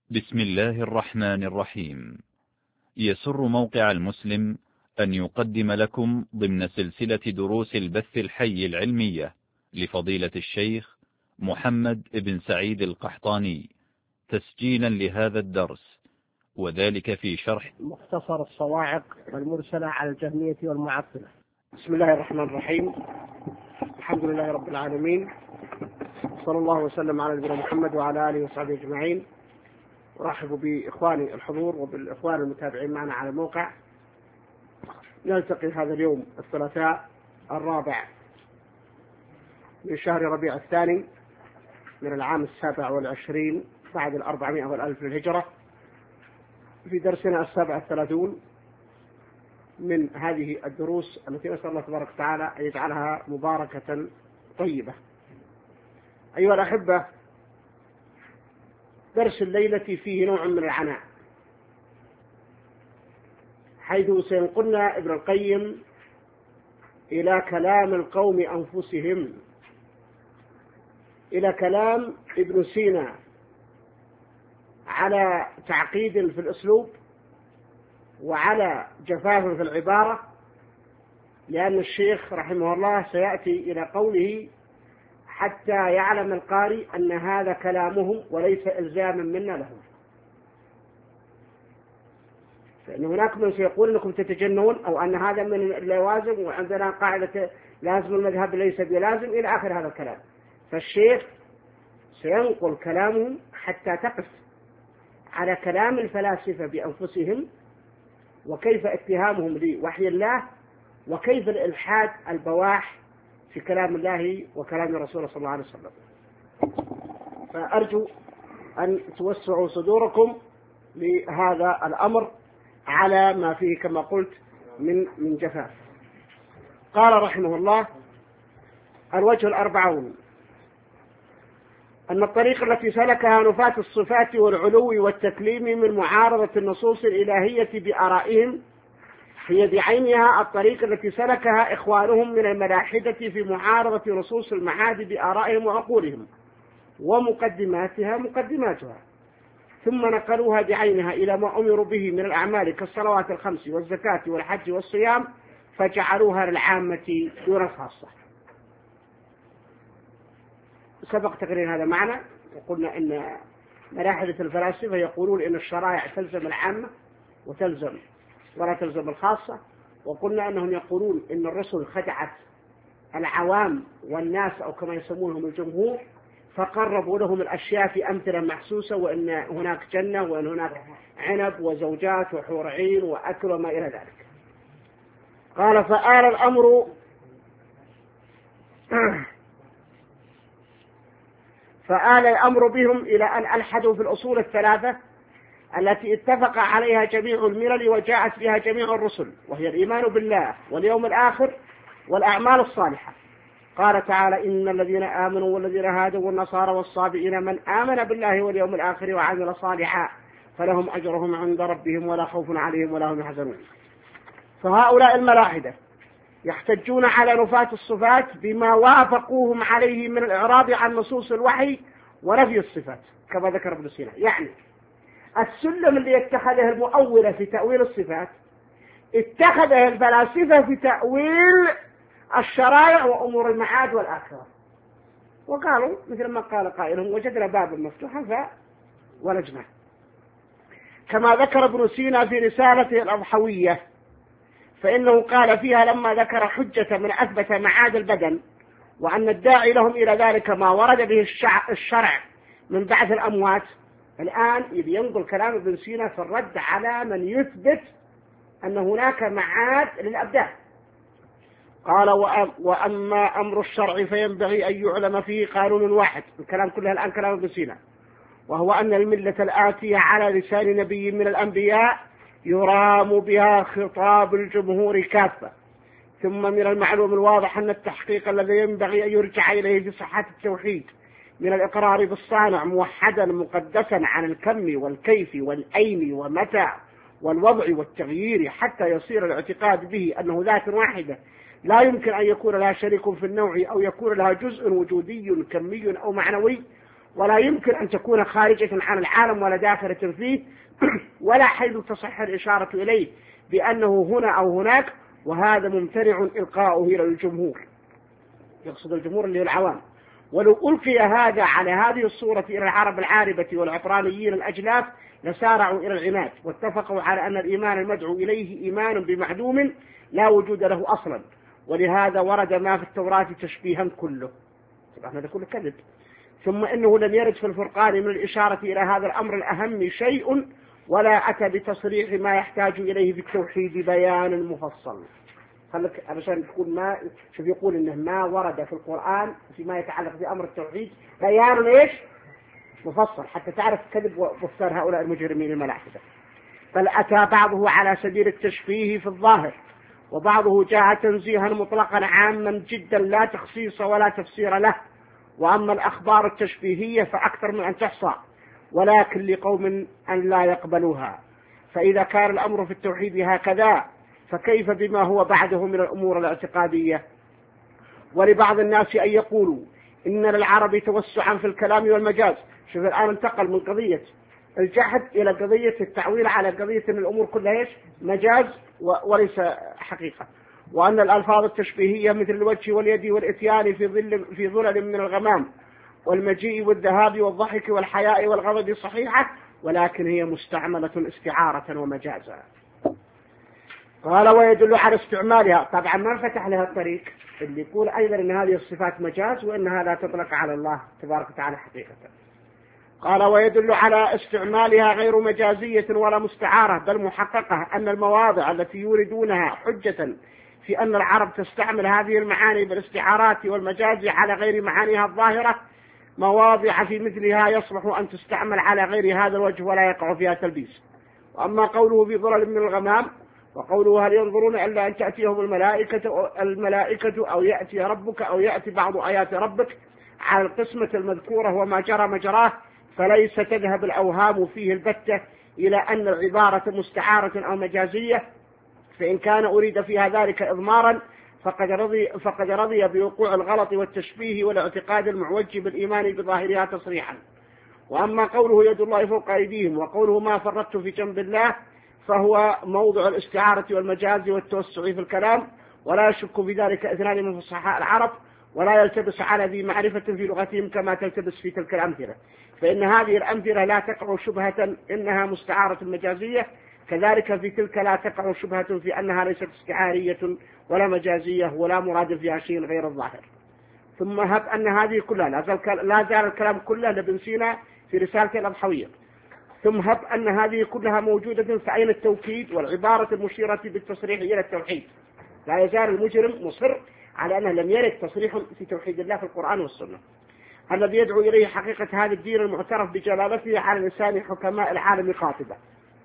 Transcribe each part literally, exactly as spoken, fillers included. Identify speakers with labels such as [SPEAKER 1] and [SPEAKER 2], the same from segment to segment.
[SPEAKER 1] بسم الله الرحمن الرحيم. يسر موقع المسلم أن يقدم لكم ضمن سلسلة دروس البث الحي العلمية لفضيلة الشيخ محمد بن سعيد القحطاني تسجيلا لهذا الدرس، وذلك في شرح
[SPEAKER 2] مختصر الصواعق والمرسلة على الجهمية والمعطلة. بسم الله الرحمن الرحيم. الحمد لله رب العالمين، صلى الله وسلم على نبينا محمد وعلى آله وصحبه أجمعين. أرحب بإخواني الحضور وبالإخوان المتابعين معنا على الموقع. نلتقي هذا اليوم الثلاثاء الرابع من شهر ربيع الثاني من العام السابع والعشرين بعد الأربعمائة والألف للهجرة في درسنا السابع الثلاثون من هذه الدروس التي نسأل الله تبارك وتعالى أن يجعلها مباركة طيبة. أيها الأحبة، درس الليلة فيه نوع من العناء، حيث سينقلنا ابن القيم إلى كلام القوم أنفسهم، إلى كلام ابن سينا على تعقيد في الأسلوب وعلى جفاف في العبارة، لأن الشيخ رحمه الله سيأتي إلى قوله حتى يعلم القارئ أن هذا كلامهم وليس إلزاما منا لهم. فإن هناك من سيقول أنكم تتجنون أو أن هذا من اللوازم وعندنا قاعدة لازم المذهب ليس بلازم إلى آخر هذا الكلام. فالشيخ سينقل كلامهم حتى تقف على كلام الفلاسفة بأنفسهم، وكيف اتهامهم لوحي الله، وكيف الإلحاد البواح في كلام الله وكلام الرسول صلى الله عليه وسلم. فأرجو أن توسعوا صدوركم لهذا الأمر على ما فيه كما قلت من من جفاف. قال رحمه الله: الوجه الأربعون أن الطريقة التي سلكها نفاة الصفات والعلو والتكليم من معارضة النصوص الإلهية بآرائهم هي بعينها الطريقة التي سلكها إخوانهم من الملاحدة في معارضة نصوص المعاد بآرائهم وعقولهم ومقدماتها مقدماتها، ثم نقلوها بعينها إلى ما أمروا به من الأعمال كالصلوات الخمس والزكاة والحج والصيام، فجعلوها للعامة دون الخاصة. سبق تقرير هذا معنا، وقلنا إن ملاحدة الفلاسفة يقولون إن الشرائع تلزم العامة وتلزم ولا تلزم الخاصة، وقلنا أنهم يقولون إن الرسل خدعت العوام والناس أو كما يسمونهم الجمهور، فقربوا لهم الأشياء في أمثلة محسوسة، وإن هناك جنة وإن هناك عنب وزوجات وحور عين وأكل وما إلى ذلك. قال: فآل الأمر فآل الأمر بهم إلى أن ألحدوا في الأصول الثلاثة التي اتفق عليها جميع الملل وجاءت بها جميع الرسل، وهي الإيمان بالله واليوم الآخر والأعمال الصالحة. قال تعالى: إن الذين آمنوا والذين هادوا والنصارى والصابئين من آمن بالله واليوم الآخر وعمل صالحا فلهم أجرهم عند ربهم ولا خوف عليهم ولا هم يحزنون. فهؤلاء الملاحدة يحتجون على نفاة الصفات بما وافقوهم عليه من الإعراض عن نصوص الوحي ونفي الصفات كما ذكر ابن سينا. يعني السلم اللي اتخذه المؤولة في تأويل الصفات اتخذه الفلاسفة في تأويل الشرائع وأمور المعاد والآخرة، وقالوا مثل ما قال قائلهم: وجدنا بابا مفتوحا فولجناه. كما ذكر ابن سينا في رسالته الأضحوية، فإنه قال فيها لما ذكر حجة من أثبت معاد البدن وأن الداعي لهم إلى ذلك ما ورد به الشرع من بعث الأموات، الآن ينقل كلام ابن سينا في الرد على من يثبت أن هناك معاد للأبدان. قال: وأما أمر الشرع فينبغي أن يعلم فيه قانون واحد. الكلام كله الآن كلام ابن سينا، وهو أن الملة الآتية على لسان نبي من الأنبياء يرام بها خطاب الجمهور كافة. ثم من المعلوم الواضح أن التحقيق الذي ينبغي أن يرجع إليه في صحة التوحيد من الإقرار بالصانع موحدا مقدسا عن الكم والكيف والأين ومتى والوضع والتغيير، حتى يصير الاعتقاد به أنه ذات واحدة لا يمكن أن يكون لها شريك في النوع أو يكون لها جزء وجودي كمي أو معنوي، ولا يمكن أن تكون خارجة عن العالم ولا داخلة فيه، ولا حيث تصح الإشارة إليه بأنه هنا أو هناك، وهذا ممتنع إلقاؤه إلى الجمهور، يقصد الجمهور اللي هو العوام. ولو ألقي هذا على هذه الصورة إلى العرب العاربة والعبرانيين الأجلاف لسارعوا إلى العناد، واتفقوا على أن الإيمان المدعو إليه إيمان بمعدوم لا وجود له أصلا، ولهذا ورد ما في التوراة تشبيها كله. طبعا هذا كله كذب. ثم إنه لم يرد في الفرقان من الإشارة إلى هذا الأمر الأهم شيء، ولا أتى بتصريح ما يحتاج إليه في التوحيد بيان مفصل. خلك علشان تكون ما شوف يقول إنه ما ورد في القرآن فيما يتعلق بأمر التوحيد بيان إيش مفصل، حتى تعرف كذب وبفتار هؤلاء المجرمين الملاحدة. بل أتى بعضه على سبيل التشبيه في الظاهر، وبعضه جاء تنزيها مطلقا عاما جدا لا تخصيص ولا تفسير له. وأما الأخبار التشبيهية فأكثر من أن تحصى، ولكن لقوم أن لا يقبلوها. فإذا كان الأمر في التوحيد هكذا فكيف بما هو بعده من الأمور الاعتقادية؟ ولبعض الناس أن يقولوا إن للعرب توسعا في الكلام والمجاز. شوف الآن انتقل من قضية الجحد إلى قضية التعويل على قضية أن الأمور كلها إيش مجاز وليس حقيقة، وأن الألفاظ التشبيهية مثل الوجه واليد والإتيان في ظل في ظلل من الغمام والمجيء والذهاب والضحك والحياء والغضب صحيحة، ولكن هي مستعملة استعارة ومجازا. قال ويدل على استعمالها. طبعا ما فتح لها الطريق اللي يقول أيضا أن هذه الصفات مجاز وأنها لا تطلق على الله تبارك وتعالى حقيقة. قال ويدل على استعمالها غير مجازية ولا مستعارة، بل محققة، أن المواضع التي يوردونها حجة في أن العرب تستعمل هذه المعاني بالاستعارات والمجاز على غير معانيها الظاهرة مواضع في مثلها يصلح أن تستعمل على غير هذا الوجه ولا يقع فيها تلبيس. وأما قوله في ظلل من الغمام، وقوله هل ينظرون إلا أن تأتيهم الملائكة الملائكة أو يأتي ربك أو يأتي بعض آيات ربك على القسمة المذكورة وما جرى مجراه، فليس تذهب الأوهام فيه البتة إلى أن العبارة مستعارة أو مجازية، فإن كان أريد فيها ذلك إضمارا فقد رضي, فقد رضي بوقوع الغلط والتشبيه والاعتقاد المعوج بالإيمان بظاهرها تصريحا. وأما قوله يد الله فوق أيديهم، وقوله ما فرطت في جنب الله، فهو موضع الاستعارة والمجاز والتوسع في الكلام، ولا يشك في ذلك اثنان من فصحاء العرب، ولا يلتبس على ذي معرفة في لغتهم كما تلتبس في تلك الأمثلة، فإن هذه الأمثلة لا تقع شبهة إنها مستعارة مجازية، كذلك في تلك لا تقع شبهة في أنها ليست استعارية ولا مجازية ولا مراد فيها شيء غير الظاهر. ثم هب أن هذه كلها لا زال الكلام كله لابن سينا في رسالة الأضحوية. ثم هب أن هذه كلها موجودة في عين التوكيد والعبارة المشيرة بالتصريح إلى التوحيد. لا يزال المجرم مصر على أنه لم يرد تصريح في توحيد الله في القرآن والسنة الذي يدعو إليه حقيقة هذا الدين المعترف بجلالته على لسان حكماء العالم قاطبة.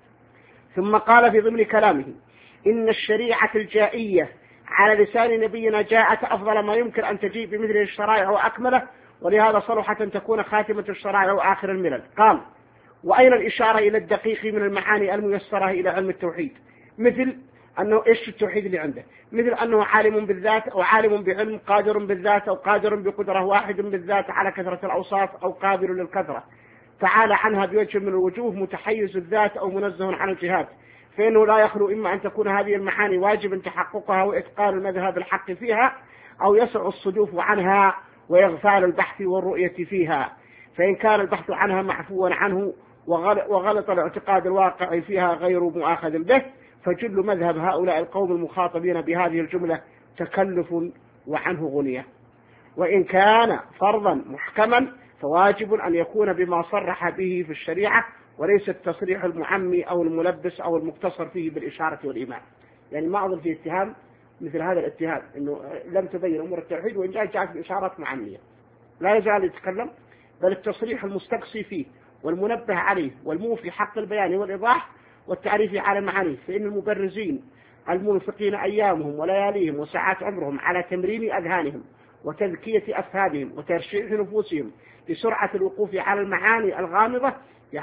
[SPEAKER 2] ثم قال في ضمن كلامه إن الشريعة الجائية على لسان نبينا جاءت أفضل ما يمكن أن تجيء بمثله الشرائع وأكمله، ولهذا صلحت أن تكون خاتمة الشرائع وآخر الملل. قال وأين الإشارة إلى الدقيق من المعاني الميسرة إلى علم التوحيد، مثل أنه إيش التوحيد اللي عنده، مثل أنه عالم بالذات أو عالم بعلم، قادر بالذات أو قادر بقدرة، واحد بالذات على كثرة الأوصاف أو قابل للكثرة، تعالى عنها بوجه من الوجوه، متحيز الذات أو منزه عن الجهات، فإنه لا يخلو إما أن تكون هذه المعاني واجب تحققها وإتقان المذهب الحق فيها، أو يسع الصدوف عنها ويغفال البحث والرؤية فيها، فإن كان البحث عنها معفوا عنه وغلط الاعتقاد الواقع فيها غير مؤاخذ به، فجل مذهب هؤلاء القوم المخاطبين بهذه الجملة تكلف وعنه غنية. وإن كان فرضا محكما فواجب أن يكون بما صرح به في الشريعة، وليس التصريح المعمي أو الملبس أو المقتصر فيه بالإشارة والإيمان. يعني ما أظن في اتهام مثل هذا الاتهام أنه لم تبين أمور التوحيد وإن جاءت جاءت بإشارات معمية، لا يزال يتكلم، بل التصريح المستقصي فيه والمنبه عليه والموفي حق البيان والإيضاح والتعريف على معانيه، فإن المبرزين المنفقين أيامهم ولياليهم وساعات عمرهم على تمرين أذهانهم وتذكية أفهامهم وترشيح نفوسهم لسرعة الوقوف على المعاني الغامضة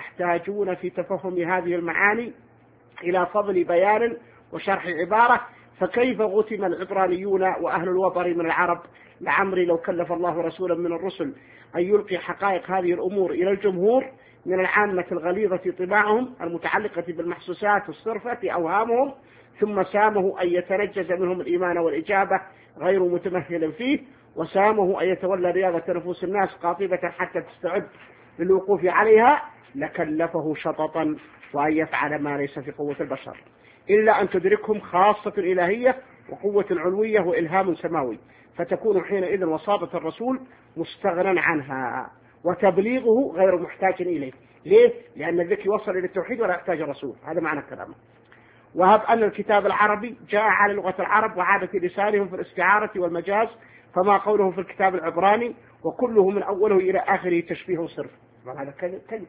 [SPEAKER 2] يحتاجون في تفهم هذه المعاني إلى فضل بيان وشرح عبارة، فكيف غتم العبرانيون وأهل الوبر من العرب؟ لعمري لو كلف الله رسولا من الرسل أن يلقي حقائق هذه الأمور إلى الجمهور من العامة الغليظة طباعهم المتعلقة بالمحسوسات الصرفة أوهامهم، ثم سامه أن يتنجز منهم الإيمان والإجابة غير متمهل فيه، وسامه أن يتولى رياضة نفوس الناس قاطبة حتى تستعد للوقوف عليها، لكلفه شططا وأن يفعل ما ليس في قوة البشر، إلا أن تدركهم خاصة إلهية وقوة علوية وإلهام سماوي، فتكون حينئذ وصابة الرسول مستغنى عنها وتبليغه غير محتاج إليه. ليه؟ لأن الذكي وصل إلى التوحيد ولا يحتاج الرسول. هذا معنى كلامه. وهب أن الكتاب العربي جاء على لغة العرب وعادة لسانهم في الاستعارة والمجاز، فما قوله في الكتاب العبراني وكله من أوله إلى آخره تشبيه صرف. هذا كذب.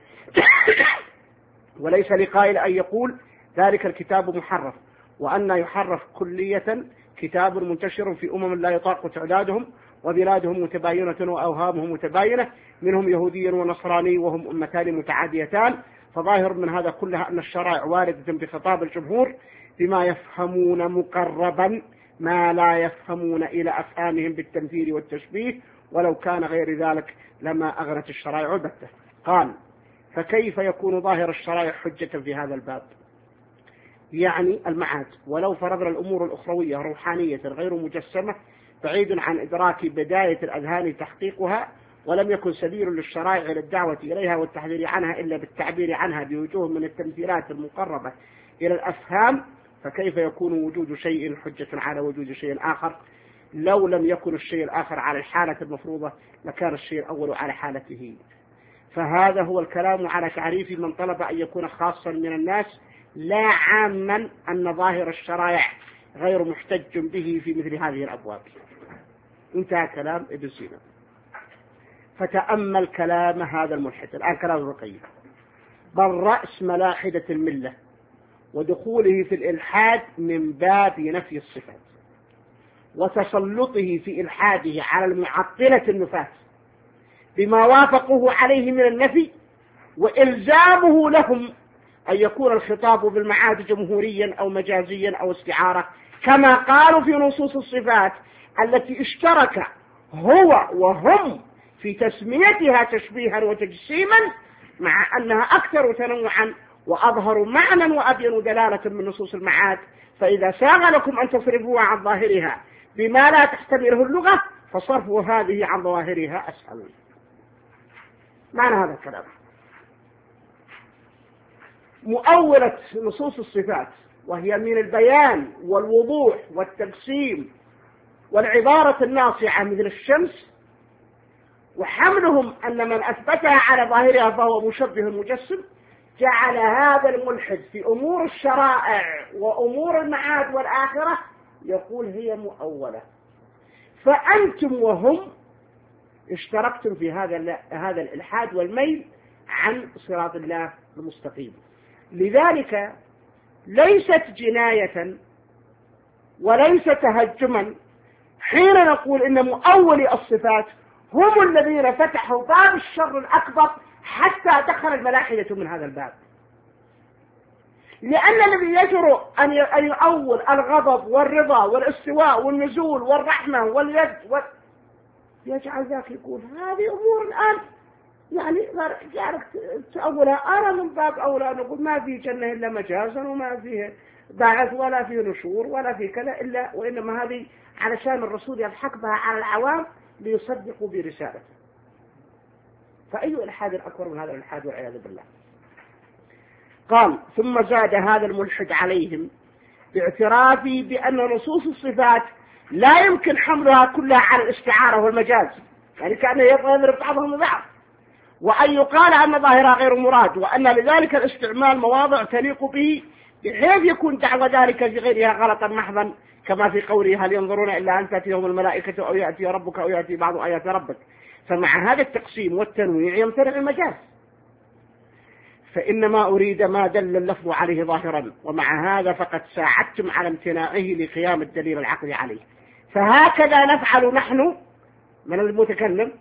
[SPEAKER 2] وليس لقائل أن يقول ذلك الكتاب محرف، وأن يحرف كلية كتاب منتشر في أمم لا يطاق تعدادهم، وبلادهم متباينة وأوهامهم متباينة، منهم يهودي ونصراني وهم أمتان متعاديتان. فظاهر من هذا كلها أن الشرائع واردة بخطاب الجمهور بما يفهمون مقربا ما لا يفهمون إلى أفهامهم بالتمثيل والتشبيه، ولو كان غير ذلك لما أغنت الشرائع البتة. قال: فكيف يكون ظاهر الشرائع حجة في هذا الباب؟ يعني المعاد، ولو فرضنا الأمور الأخروية روحانية غير مجسمة بعيد عن إدراك بداية الأذهان تحقيقها، ولم يكن سبيل للشرائع إلى الدعوة إليها والتحذير عنها إلا بالتعبير عنها بوجوه من التمثيلات المقربة إلى الأفهام، فكيف يكون وجود شيء حجة على وجود شيء آخر؟ لو لم يكن الشيء الآخر على الحالة المفروضة لكان الشيء الأول على حالته. فهذا هو الكلام على تعريف من طلب أن يكون خاصا من الناس لا عاما، أن ظاهر الشرائع غير محتج به في مثل هذه الأبواب. انتهى كلام ابن سينا. فتأمل كلام هذا الملحد. الآن كلام ابن القيم: بل رأس ملاحدة الملة ودخوله في الإلحاد من باب نفي الصفات، وتسلطه في إلحاده على المعطلة النفاة بما وافقوه عليه من النفي، وإلزامه لهم أن يكون الخطاب بالمعاد جمهوريا أو مجازيا أو استعارة، كما قالوا في نصوص الصفات التي اشترك هو وهم في تسميتها تشبيها وتجسيما، مع أنها أكثر تنوعا وأظهر معنى وأبين دلالة من نصوص المعاد. فإذا ساغ لكم أن تصرفوها عن ظاهرها بما لا تحتمله اللغة، فصرف هذه عن ظواهرها أسهل. معنى هذا الكلام: مؤولة نصوص الصفات، وهي من البيان والوضوح والتقسيم والعبارة الناصعة مثل الشمس، وحملهم أن من أثبتها على ظاهرها فهو مشبه مجسم، جعل هذا الملحد في أمور الشرائع وأمور المعاد والآخرة يقول هي مؤولة. فأنتم وهم اشتركتم في هذا هذا الإلحاد والميل عن صراط الله المستقيم. لذلك ليست جناية وليس تهجما حين نقول إن مؤولي الصفات هم الذين فتحوا باب الشر الأكبر حتى دخل الملاحدة من هذا الباب، لأن الذي يجرؤ أن يؤول الغضب والرضا والاستواء والنزول والرحمة واليد و... يجعل ذاك يقول هذه أمور الآن يعني جعلك تأولها. أنا من باب أولى نقول ما في جنة إلا مجازا، وما فيه بعث ولا فيه نشور ولا فيه كذا، إلا وإنما هذه علشان الرسول يضحك بها على العوام ليصدقوا برسالته. فأي إلحاد أكبر من هذا الإلحاد والعياذ بالله. قال: ثم زاد هذا الملحد عليهم باعترافي بأن نصوص الصفات لا يمكن حملها كلها على الاستعارة والمجاز، يعني كأنه يضرب بعضهم ببعض، وأن يقال أن ظاهرها غير مراد، وأن لذلك الاستعمال مواضع تليق به بحيث يكون دعوى ذلك في غيرها غلطا محضا، كما في قوله: هل ينظرون إلا أن تأتيهم الملائكة أو يأتي ربك أو يأتي بعض آيات ربك. فمع هذا التقسيم والتنويع يمتنع المجاز، فإنما أريد ما دل اللفظ عليه ظاهرا، ومع هذا فقد ساعدتم على امتناعه لقيام الدليل العقلي عليه. فهكذا نفعل نحن من المتكلم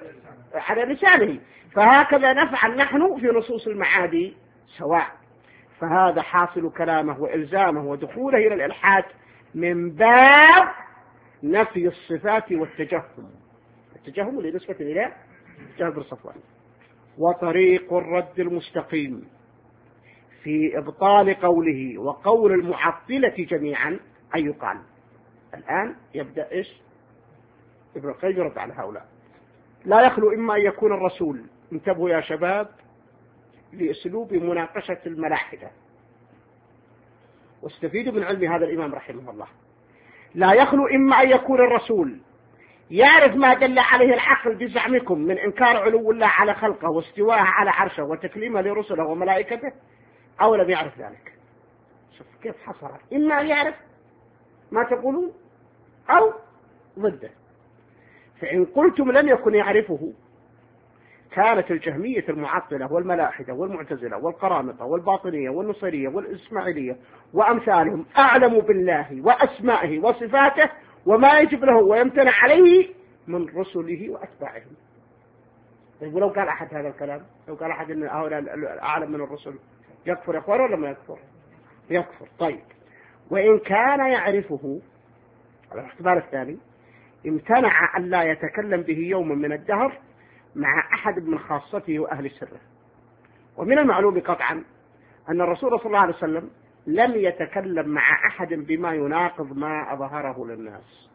[SPEAKER 2] على لسانه، فهكذا نفعل نحن في نصوص المعادي سواء. فهذا حاصل كلامه وإلزامه ودخوله إلى الإلحاد من باب نفي الصفات والتجهم، التجهم لنسبة إلى جابر صفوان. وطريق الرد المستقيم في إبطال قوله وقول المعطلة جميعا أن يقال. الآن يبدأ إيش ابن القيم يرد على هؤلاء. لا يخلو إما أن يكون الرسول، انتبهوا يا شباب لأسلوب مناقشة الملاحدة واستفيدوا من علم هذا الإمام رحمه الله. لا يخلو إما أن يكون الرسول يعرف ما دل عليه العقل بزعمكم من إنكار علو الله على خلقه واستواءه على عرشه وتكليمه لرسله وملائكته، أو لم يعرف ذلك. شوف كيف حصر، إما أن يعرف ما تقولون أو ضده. فإن قلتم لم يكن يعرفه كانت الجهمية المعطلة والملاحدة والمعتزلة والقرامطة والباطنية والنصيرية والإسماعيلية وأمثالهم أعلم بالله وأسمائه وصفاته وما يجب له ويمتنع عليه من رسله وأتباعهم. طيب ولو قال أحد هذا الكلام، لو قال أحد أن هؤلاء أعلم من الرسل، يكفر إخوان ولا ما يكفر؟ يكفر. طيب وإن كان يعرفه على الاحتمال الثاني امتنع أن لا يتكلم به يوما من الدهر مع أحد من خاصته وأهل سره. ومن المعلوم قطعا أن الرسول صلى الله عليه وسلم لم يتكلم مع أحد بما يناقض ما أظهره للناس.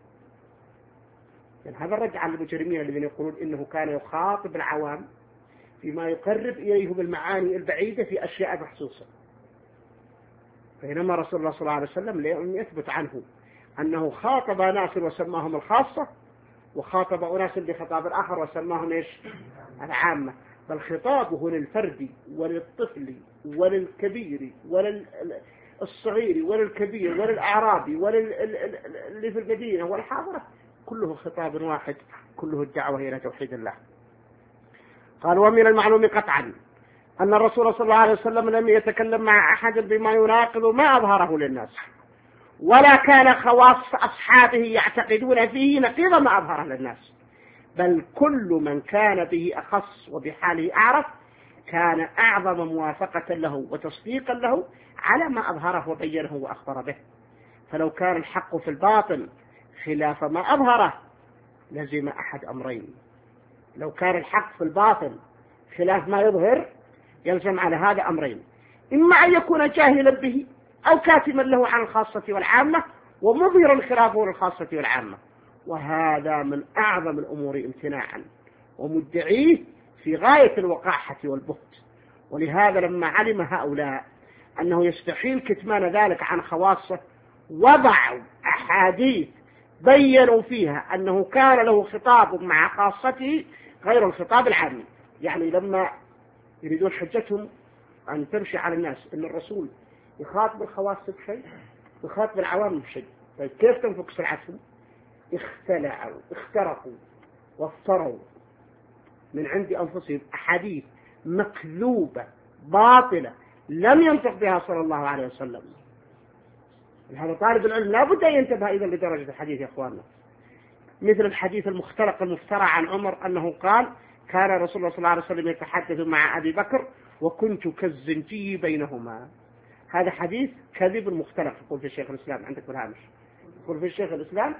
[SPEAKER 2] يعني هذا الرد على المجرمين الذين يقولون إنه كان يخاطب العوام فيما يقرب إليهم المعاني البعيدة في أشياء محسوسة، بينما رسول الله صلى الله عليه وسلم لم يثبت عنه أنه خاطب ناس وسماهم الخاصة وخاطب أناس بخطاب الآخر وسماهم إيش العامة، بل خطابه للفرد وللطفل وللكبير وللصغير وللكبير وللأعرابي وللي في المدينة والحاضرة كله خطاب واحد، كله الدعوة إلى توحيد الله. قال ومن المعلوم قطعا أن الرسول صلى الله عليه وسلم لم يتكلم مع أحد بما يناقض ما أظهره للناس، ولا كان خواص أصحابه يعتقدون فيه نقيض ما أظهره للناس، بل كل من كان به أخص وبحاله أعرف كان أعظم موافقة له وتصديقا له على ما أظهره وبينه وأخبر به. فلو كان الحق في الباطن خلاف ما أظهره لزم أحد أمرين، لو كان الحق في الباطن خلاف ما يظهر يلزم على هذا أمرين، إما أن يكون جاهلا به أو كاتما له عن الخاصة والعامة ومظهرا خلافه للخاصة والعامة، وهذا من أعظم الأمور امتناعا ومدعيه في غاية الوقاحة والبهت. ولهذا لما علم هؤلاء أنه يستحيل كتمان ذلك عن خواصه وضعوا أحاديث بيّنوا فيها أنه كان له خطاب مع خاصته غير الخطاب العامي. يعني لما يريدون حجتهم أن تمشي على الناس أن الرسول يخاطب الخواص بشيء يخاطب العوام بشيء، طيب كيف تنفق سرعتهم؟ اختلعوا اخترقوا وافتروا من عند أنفسهم أحاديث مكذوبة باطلة لم ينطق بها صلى الله عليه وسلم. هذا طالب العلم لا بد أن ينتبه إذا لدرجة الحديث يا أخواننا، مثل الحديث المختلق المفترى عن عمر أنه قال كان رسول الله صلى الله عليه وسلم يتحدث مع أبي بكر وكنت كالزنجي بينهما. هذا حديث كذب مختلق يقول في الشيخ الإسلام عندك بالهامش، يقول في الشيخ الإسلام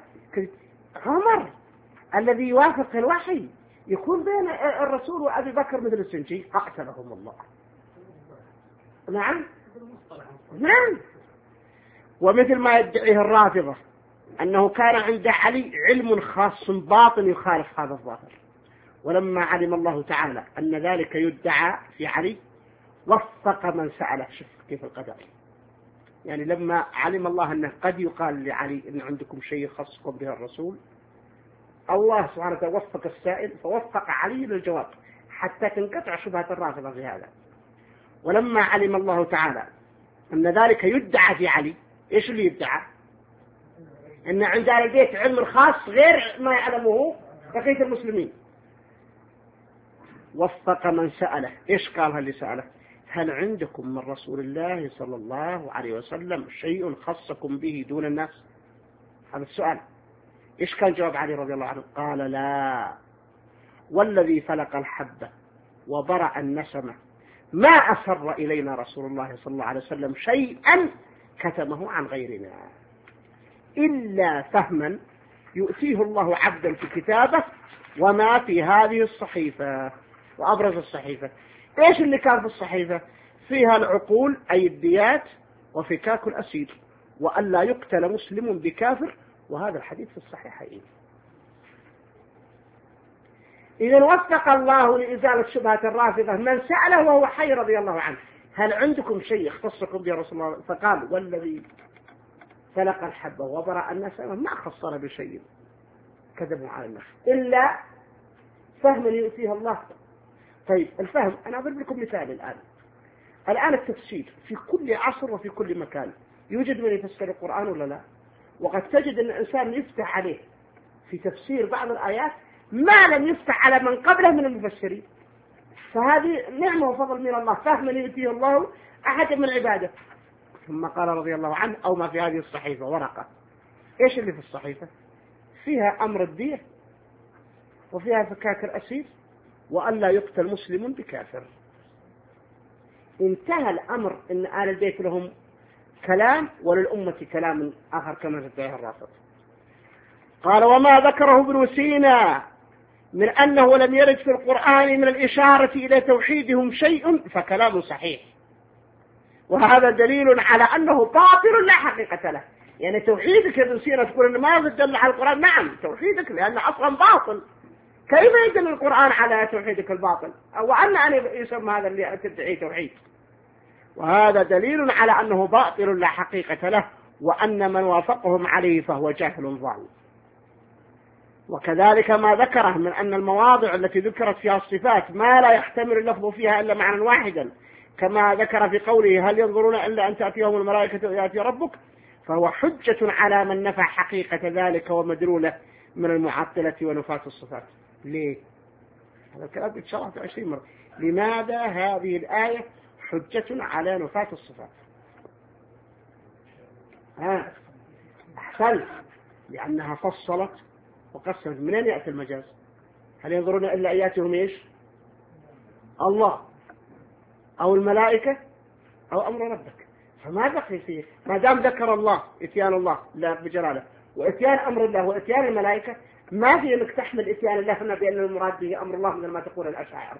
[SPEAKER 2] عمر الذي يوافق الوحي يكون بين الرسول وأبي بكر مثل الزنجي، قاتلهم الله. نعم نعم. ومثل ما يدعيه الرافضة أنه كان عند علي علم خاص باطن يخالف هذا الظاهر، ولما علم الله تعالى أن ذلك يدعى في علي وفق من سأله. شوف كيف القدر، يعني لما علم الله أنه قد يقال لعلي أن عندكم شيء خاصكم به الرسول، الله سبحانه وتعالى وفق السائل فوفق علي للجواب حتى تنقطع شبهة الرافضة في هذا. ولما علم الله تعالى أن ذلك يدعى في علي، إيش اللي يدعى؟ أن عند أهل البيت علم خاص غير ما يعلمه بقية المسلمين. وفق من سأله، إيش قالها اللي سأله؟ هل عندكم من رسول الله صلى الله عليه وسلم شيء خصكم به دون الناس؟ هذا السؤال. إيش كان جواب علي رضي الله عنه؟ قال لا، والذي فلق الحبة وبرأ النسمة ما أسر إلينا رسول الله صلى الله عليه وسلم شيئا كتمه عن غيرنا إلا فهما يؤتيه الله عبدا في كتابه وما في هذه الصحيفة. وأبرز الصحيفة إيش اللي كان في الصحيفة؟ فيها العقول أي الديات وفكاك الأسير وأن لا يقتل مسلم بكافر، وهذا الحديث في الصحيحين. إذا وفق الله لإزالة شبهة الرافضة من سأله وهو حي رضي الله عنه: هل عندكم شيء يختصكم به رسول الله؟ فقال: والذي فلق الحبة وبرأ الناس، ما خصنا بشيء، كذبوا على الناس إلا فهم يؤتيه الله. طيب الفهم، أنا أضرب لكم مثال الآن. الآن التفسير في كل عصر وفي كل مكان يوجد من يفسر القرآن ولا لا؟ وقد تجد أن الإنسان يفتح عليه في تفسير بعض الآيات ما لم يفتح على من قبله من المفسرين. فهذه نعمة وفضل من الله، فهم يؤتيه الله أحد من عباده. ثم قال رضي الله عنه: أو ما في هذه الصحيفة ورقة. إيش اللي في الصحيفة؟ فيها أمر الدية وفيها فكاك الأسير وأن لا يقتل مسلم بكافر. انتهى الأمر إن آل البيت لهم كلام وللأمة كلام آخر كما تدعيه الرافض. قال: وما ذكره ابن سينا من أنه لم يرد في القرآن من الإشارة إلى توحيدهم شيء فكلام صحيح، وهذا دليل على أنه باطل لا حقيقة له. يعني توحيدك يا ابن سينا تقول إنه ما يدل على القرآن؟ نعم توحيدك، لأنه أصلا باطل. كيف يدل القرآن على توحيدك الباطل؟ أو أن أن يسمى هذا اللي تدعي توحيد؟ وهذا دليل على أنه باطل لا حقيقة له، وأن من وافقهم عليه فهو جاهل ضال. وكذلك ما ذكره من أن المواضع التي ذكرت فيها الصفات ما لا يحتمل اللفظ فيها إلا معنى واحدا، كما ذكر في قوله: هل ينظرون إلا أن تأتيهم الملائكة ويأتي ربك، فهو حجة على من نفى حقيقة ذلك ومدلوله من المعطلة ونفاة الصفات. ليه؟ هذا الكلام بيتشرح في عشرين مرة. لماذا هذه الآية حجة على نفاة الصفات؟ ها أحسن، لأنها فصلت وقسمت. منين يأتي المجاز؟ هل ينظرون إلا آياتهم إيش؟ الله أو الملائكة أو أمر ربك. فما بقي فيه ما دام ذكر الله إتيان الله لا بجلاله وإتيان أمر الله وإتيان الملائكة، ما في انك تحمل إتيان الله هنا بأن المراد به أمر الله مثل ما تقول الأشاعرة.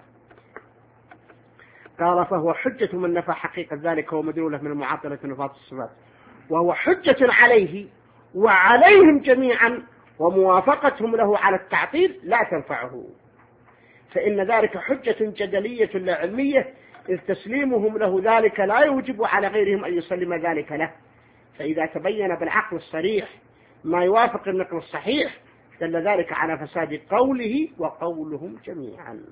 [SPEAKER 2] قال: فهو حجة من نفى حقيقة ذلك ومدلوله من المعاطلة ونفاة الصفات، وهو حجة عليه وعليهم جميعا، وموافقتهم له على التعطيل لا تنفعه، فإن ذلك حجة جدلية لا علمية، إذ تسليمهم له ذلك لا يوجب على غيرهم أن يسلم ذلك له. فإذا تبين بالعقل الصريح ما يوافق النقل الصحيح دل ذلك على فساد قوله وقولهم جميعا.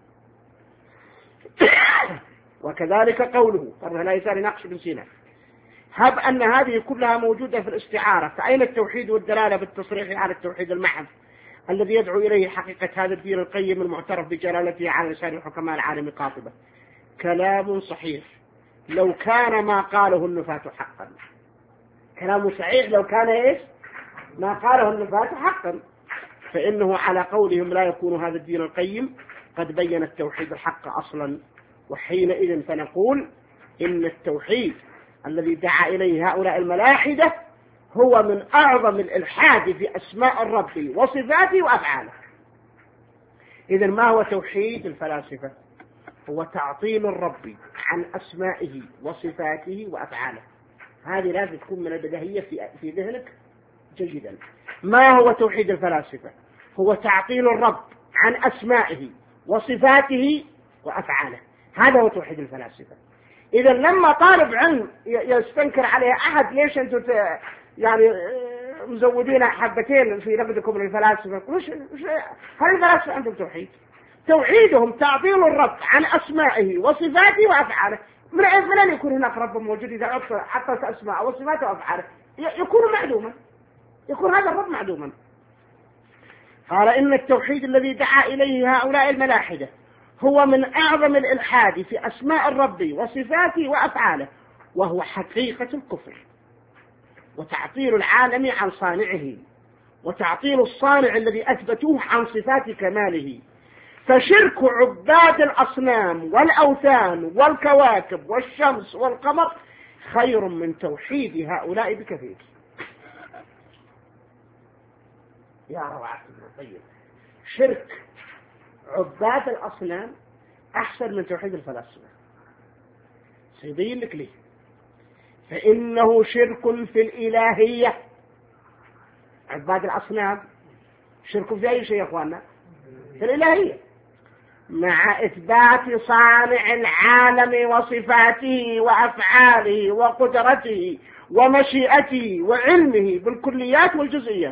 [SPEAKER 2] وكذلك قوله طبعا لا يزال نقش ابن سينا: هب أن هذه كلها موجودة في الاستعارة، فأين التوحيد والدلالة بالتصريح على التوحيد المحض الذي يدعو إليه حقيقة هذا الدين القيم المعترف بجلالته على لسان الحكماء العالم قاطبة؟ كلام صحيح لو كان ما قاله النفاة حقا. كلام صحيح لو كان إيش؟ ما قاله النفاة حقا، فإنه على قولهم لا يكون هذا الدين القيم قد بين التوحيد الحق أصلا. وحينئذ فنقول إن التوحيد الذي دعا إليه هؤلاء الملاحدة هو من أعظم الإلحاد في أسماء الرب وصفاته وأفعاله. إذن ما هو توحيد الفلاسفة؟ هو تعطيل الرب عن أسمائه وصفاته وأفعاله. هذه لازم تكون من البديهية في ذهنك جيدا. ما هو توحيد الفلاسفة؟ هو تعطيل الرب عن أسمائه وصفاته وأفعاله. هذا هو توحيد الفلاسفة. إذا لما طالب علم يستنكر عليه أحد: ليش أنتم يعني مزودين حبتين في نقدكم للفلاسفة؟ وش هل الفلاسفة عندهم توحيد؟ توحيدهم تعطيل الرب عن أسمائه وصفاته وأفعاله. من أين يكون هناك رب موجود إذا حطت أسماء وصفاته وأفعاله؟ يكون معدوما، يكون هذا الرب معدوما. قال: إن التوحيد الذي دعا إليه هؤلاء الملاحدة هو من أعظم الإلحاد في أسماء الرب وصفاته وأفعاله، وهو حقيقة الكفر وتعطيل العالم عن صانعه، وتعطيل الصانع الذي أثبتوه عن صفات كماله، فشرك عباد الأصنام والأوثان والكواكب والشمس والقمر خير من توحيد هؤلاء بكثير. يا روعة طيب، شرك عباد الأصنام أحسن من توحيد الفلاسفة. سيبين لك ليه؟ فإنه شرك في الإلهية. عباد الأصنام شرك في أي شيء يا أخواننا؟ في الإلهية، مع إثبات صانع العالم وصفاته وأفعاله وقدرته ومشيئته وعلمه بالكليات والجزئيات.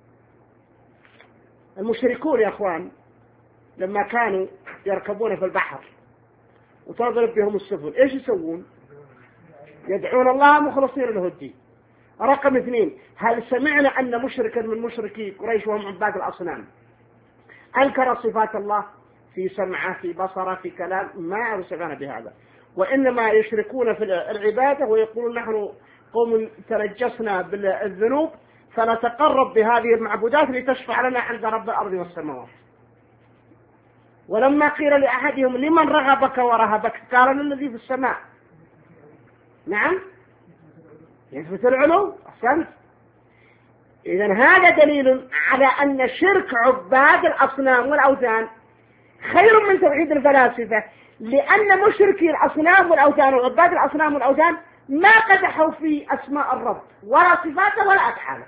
[SPEAKER 2] المشركون يا أخوان لما كانوا يركبون في البحر وتضرب بهم السفن إيش يسوون؟ يدعون الله مخلصين له الدين. رقم اثنين، هل سمعنا أن مشركا من مشركي قريش وهم عباد الأصنام أنكر صفات الله في سمعه في بصره في كلام؟ ما سمعنا بهذا، وإنما يشركون في العبادة ويقولون نحن قوم تنجسنا بالذنوب فنتقرب بهذه المعبودات لتشفع لنا عند رب الأرض والسماوات. ولما قيل لأحدهم لمن رغبك ورهبك قال للذي في السماء. نعم يثبت العلو. أحسنت. إذن هذا دليل على أن شرك عباد الأصنام والأوثان خير من توحيد الفلاسفة، لأن مشركي الأصنام والأوثان وعباد الأصنام والأوثان ما قدحوا في أسماء الرب ولا صفاته ولا أفعاله،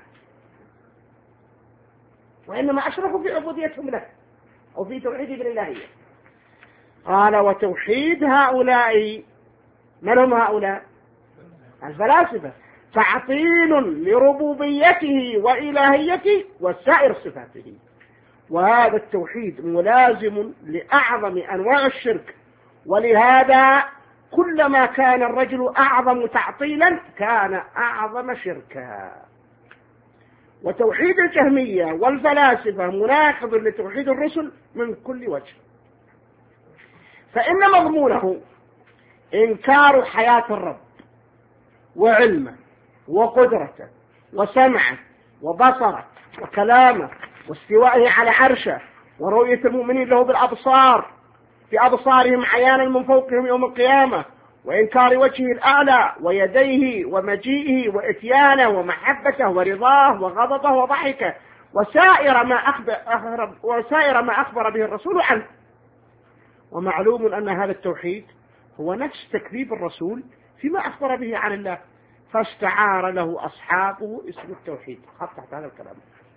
[SPEAKER 2] وإنما أشركوا في عبوديتهم له أو في توحيده بالإلهية. قال وتوحيد هؤلاء، من هم هؤلاء؟ الفلاسفة، تعطيل لربوبيته وإلهيته وسائر صفاته. وهذا التوحيد ملازم لأعظم أنواع الشرك، ولهذا كلما كان الرجل أعظم تعطيلا كان أعظم شركا. وتوحيد الجهمية والفلاسفة مناقض لتوحيد الرسل من كل وجه، فإن مضمونه إنكار حياة الرب وعلمه وقدرته وسمعه وبصره وكلامه واستوائه على عرشه ورؤية المؤمنين له بالأبصار في أبصارهم عيانا من فوقهم يوم القيامة، وإنكار وجهه الأعلى ويديه ومجيئه وإتيانه ومحبته ورضاه وغضبه وضحكه وسائر ما أخبر, وسائر ما أخبر به الرسول عنه. ومعلوم أن هذا التوحيد هو نفس تكذيب الرسول فيما أخبر به عن الله، فاستعار له أصحابه اسم التوحيد. خط تحت هذا الكلام،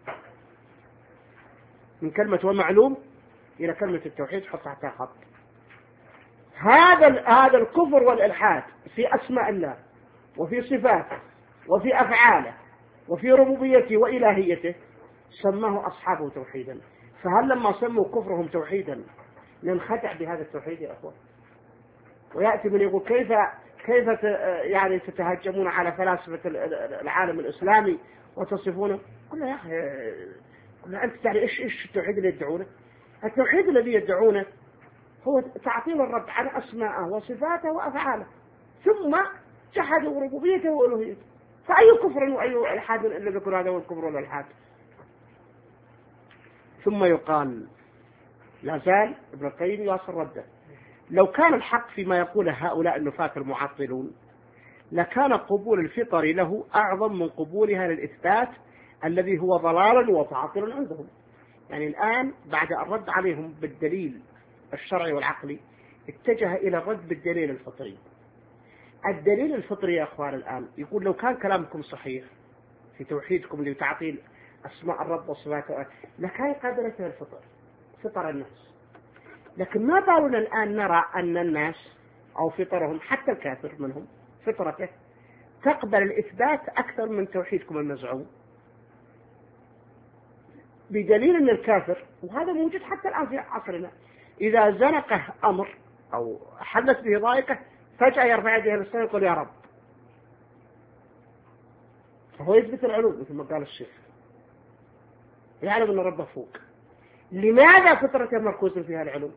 [SPEAKER 2] من كلمة ومعلوم إلى كلمة التوحيد حط تحتها خط. هذا هذا الكفر والإلحاد في أسماء الله وفي صفاته وفي أفعاله وفي ربوبيته وإلهيته سماه أصحابه توحيدا. فهل لما سموا كفرهم توحيدا ننخدع بهذا التوحيد يا أخوان؟ ويأتي من يقول كيف كيف يعني تتهجمون على فلاسفة العالم الإسلامي وتصفونه؟ قلنا يا أخي قلنا أنت تعرف إيش إيش التوحيد اللي يدعونه؟ التوحيد الذي يدعونه هو تعطيل الرب عن أسماءه وصفاته وأفعاله، ثم جحدوا ربوبيته وألوهيته. فأي كفر وأي إلحاد إلا ذكر هذا والكفر والإلحاد. ثم يقال لا زال ابن القيم يواصل رده، لو كان الحق فيما يقول هؤلاء النفاة المعطلون لكان قبول الفطر له أعظم من قبولها للإثبات الذي هو ضلال وتعطيل عندهم. يعني الآن بعد الرد عليهم بالدليل الشرعي والعقلي اتجه إلى الرد بالدليل الفطري. الدليل الفطري يا أخوان الآن يقول لو كان كلامكم صحيح في توحيدكم لتعطيل أسماء الرب وصفاته لكان قابلته الفطر، فطر الناس. لكن ما بالنا الآن نرى أن الناس أو فطرهم حتى الكافر منهم فطرته تقبل الإثبات أكثر من توحيدكم المزعوم، بدليل أن الكافر، وهذا موجود حتى الآن في عصرنا، إذا زنقه أمر أو حدث به ضائقة فجأة يرفع يده للسماء ويقول يا رب، فهو يثبت العلو مثل ما قال الشيخ، يعلم أن ربه فوق. لماذا فطرته مركوزا فيها العلو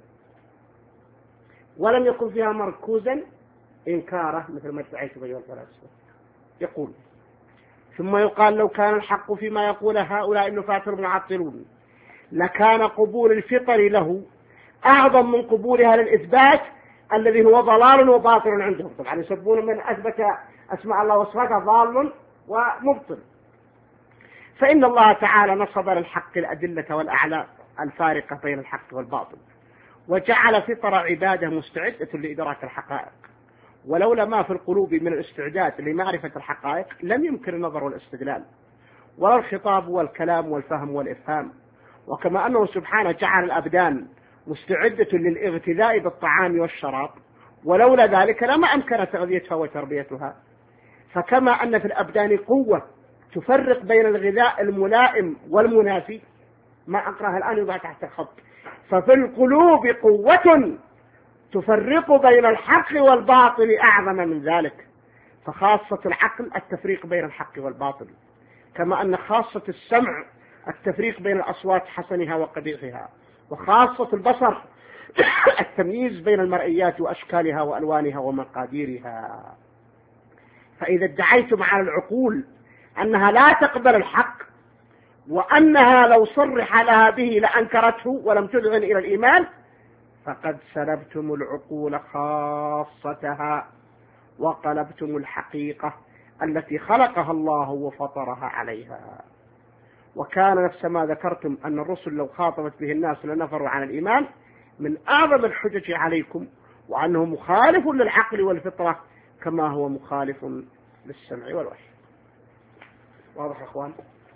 [SPEAKER 2] ولم يكن فيها مركوزا إنكاره مثل ما ادعيت أيها الفلاسفة؟ يقول ثم يقال لو كان الحق فيما يقول هؤلاء النفاة المعطلون لكان قبول الفطر له أعظم من قبولها للإثبات الذي هو ضلال وباطل عندهم. طبعا يسبون من أثبت أسماء الله وصفاته ضال ومبطل. فإن الله تعالى نصب للحق الأدلة والأعلام الفارقة بين الحق والباطل، وجعل فطر عباده مستعدة لإدراك الحقائق، ولولا ما في القلوب من الاستعداد لمعرفة الحقائق لم يمكن النظر والاستدلال ولا الخطاب والكلام والفهم والإفهام. وكما أنه سبحانه جعل الأبدان مستعدة للاغتذاء بالطعام والشراب، ولولا ذلك لما أمكن تغذيتها وتربيتها. فكما أن في الأبدان قوة تفرق بين الغذاء الملائم والمنافي، ما أقرأها الآن يضع تحت الخط، ففي القلوب قوة تفرق بين الحق والباطل أعظم من ذلك. فخاصة العقل التفريق بين الحق والباطل، كما أن خاصة السمع التفريق بين الأصوات حسنها وقبيحها، وخاصة البصر التمييز بين المرئيات وأشكالها وألوانها ومقاديرها. فإذا ادعيتم على العقول أنها لا تقبل الحق، وأنها لو صرح لها به لأنكرته ولم تذعن إلى الإيمان، فقد سلبتم العقول خاصتها وقلبتم الحقيقة التي خلقها الله وفطرها عليها. وكان نفس ما ذكرتم أن الرسل لو خاطبت به الناس لنفروا عن الإيمان من أعظم الحجج عليكم، وأنه مخالف للعقل والفطرة كما هو مخالف للسمع والوحي. واضح يا أخوان؟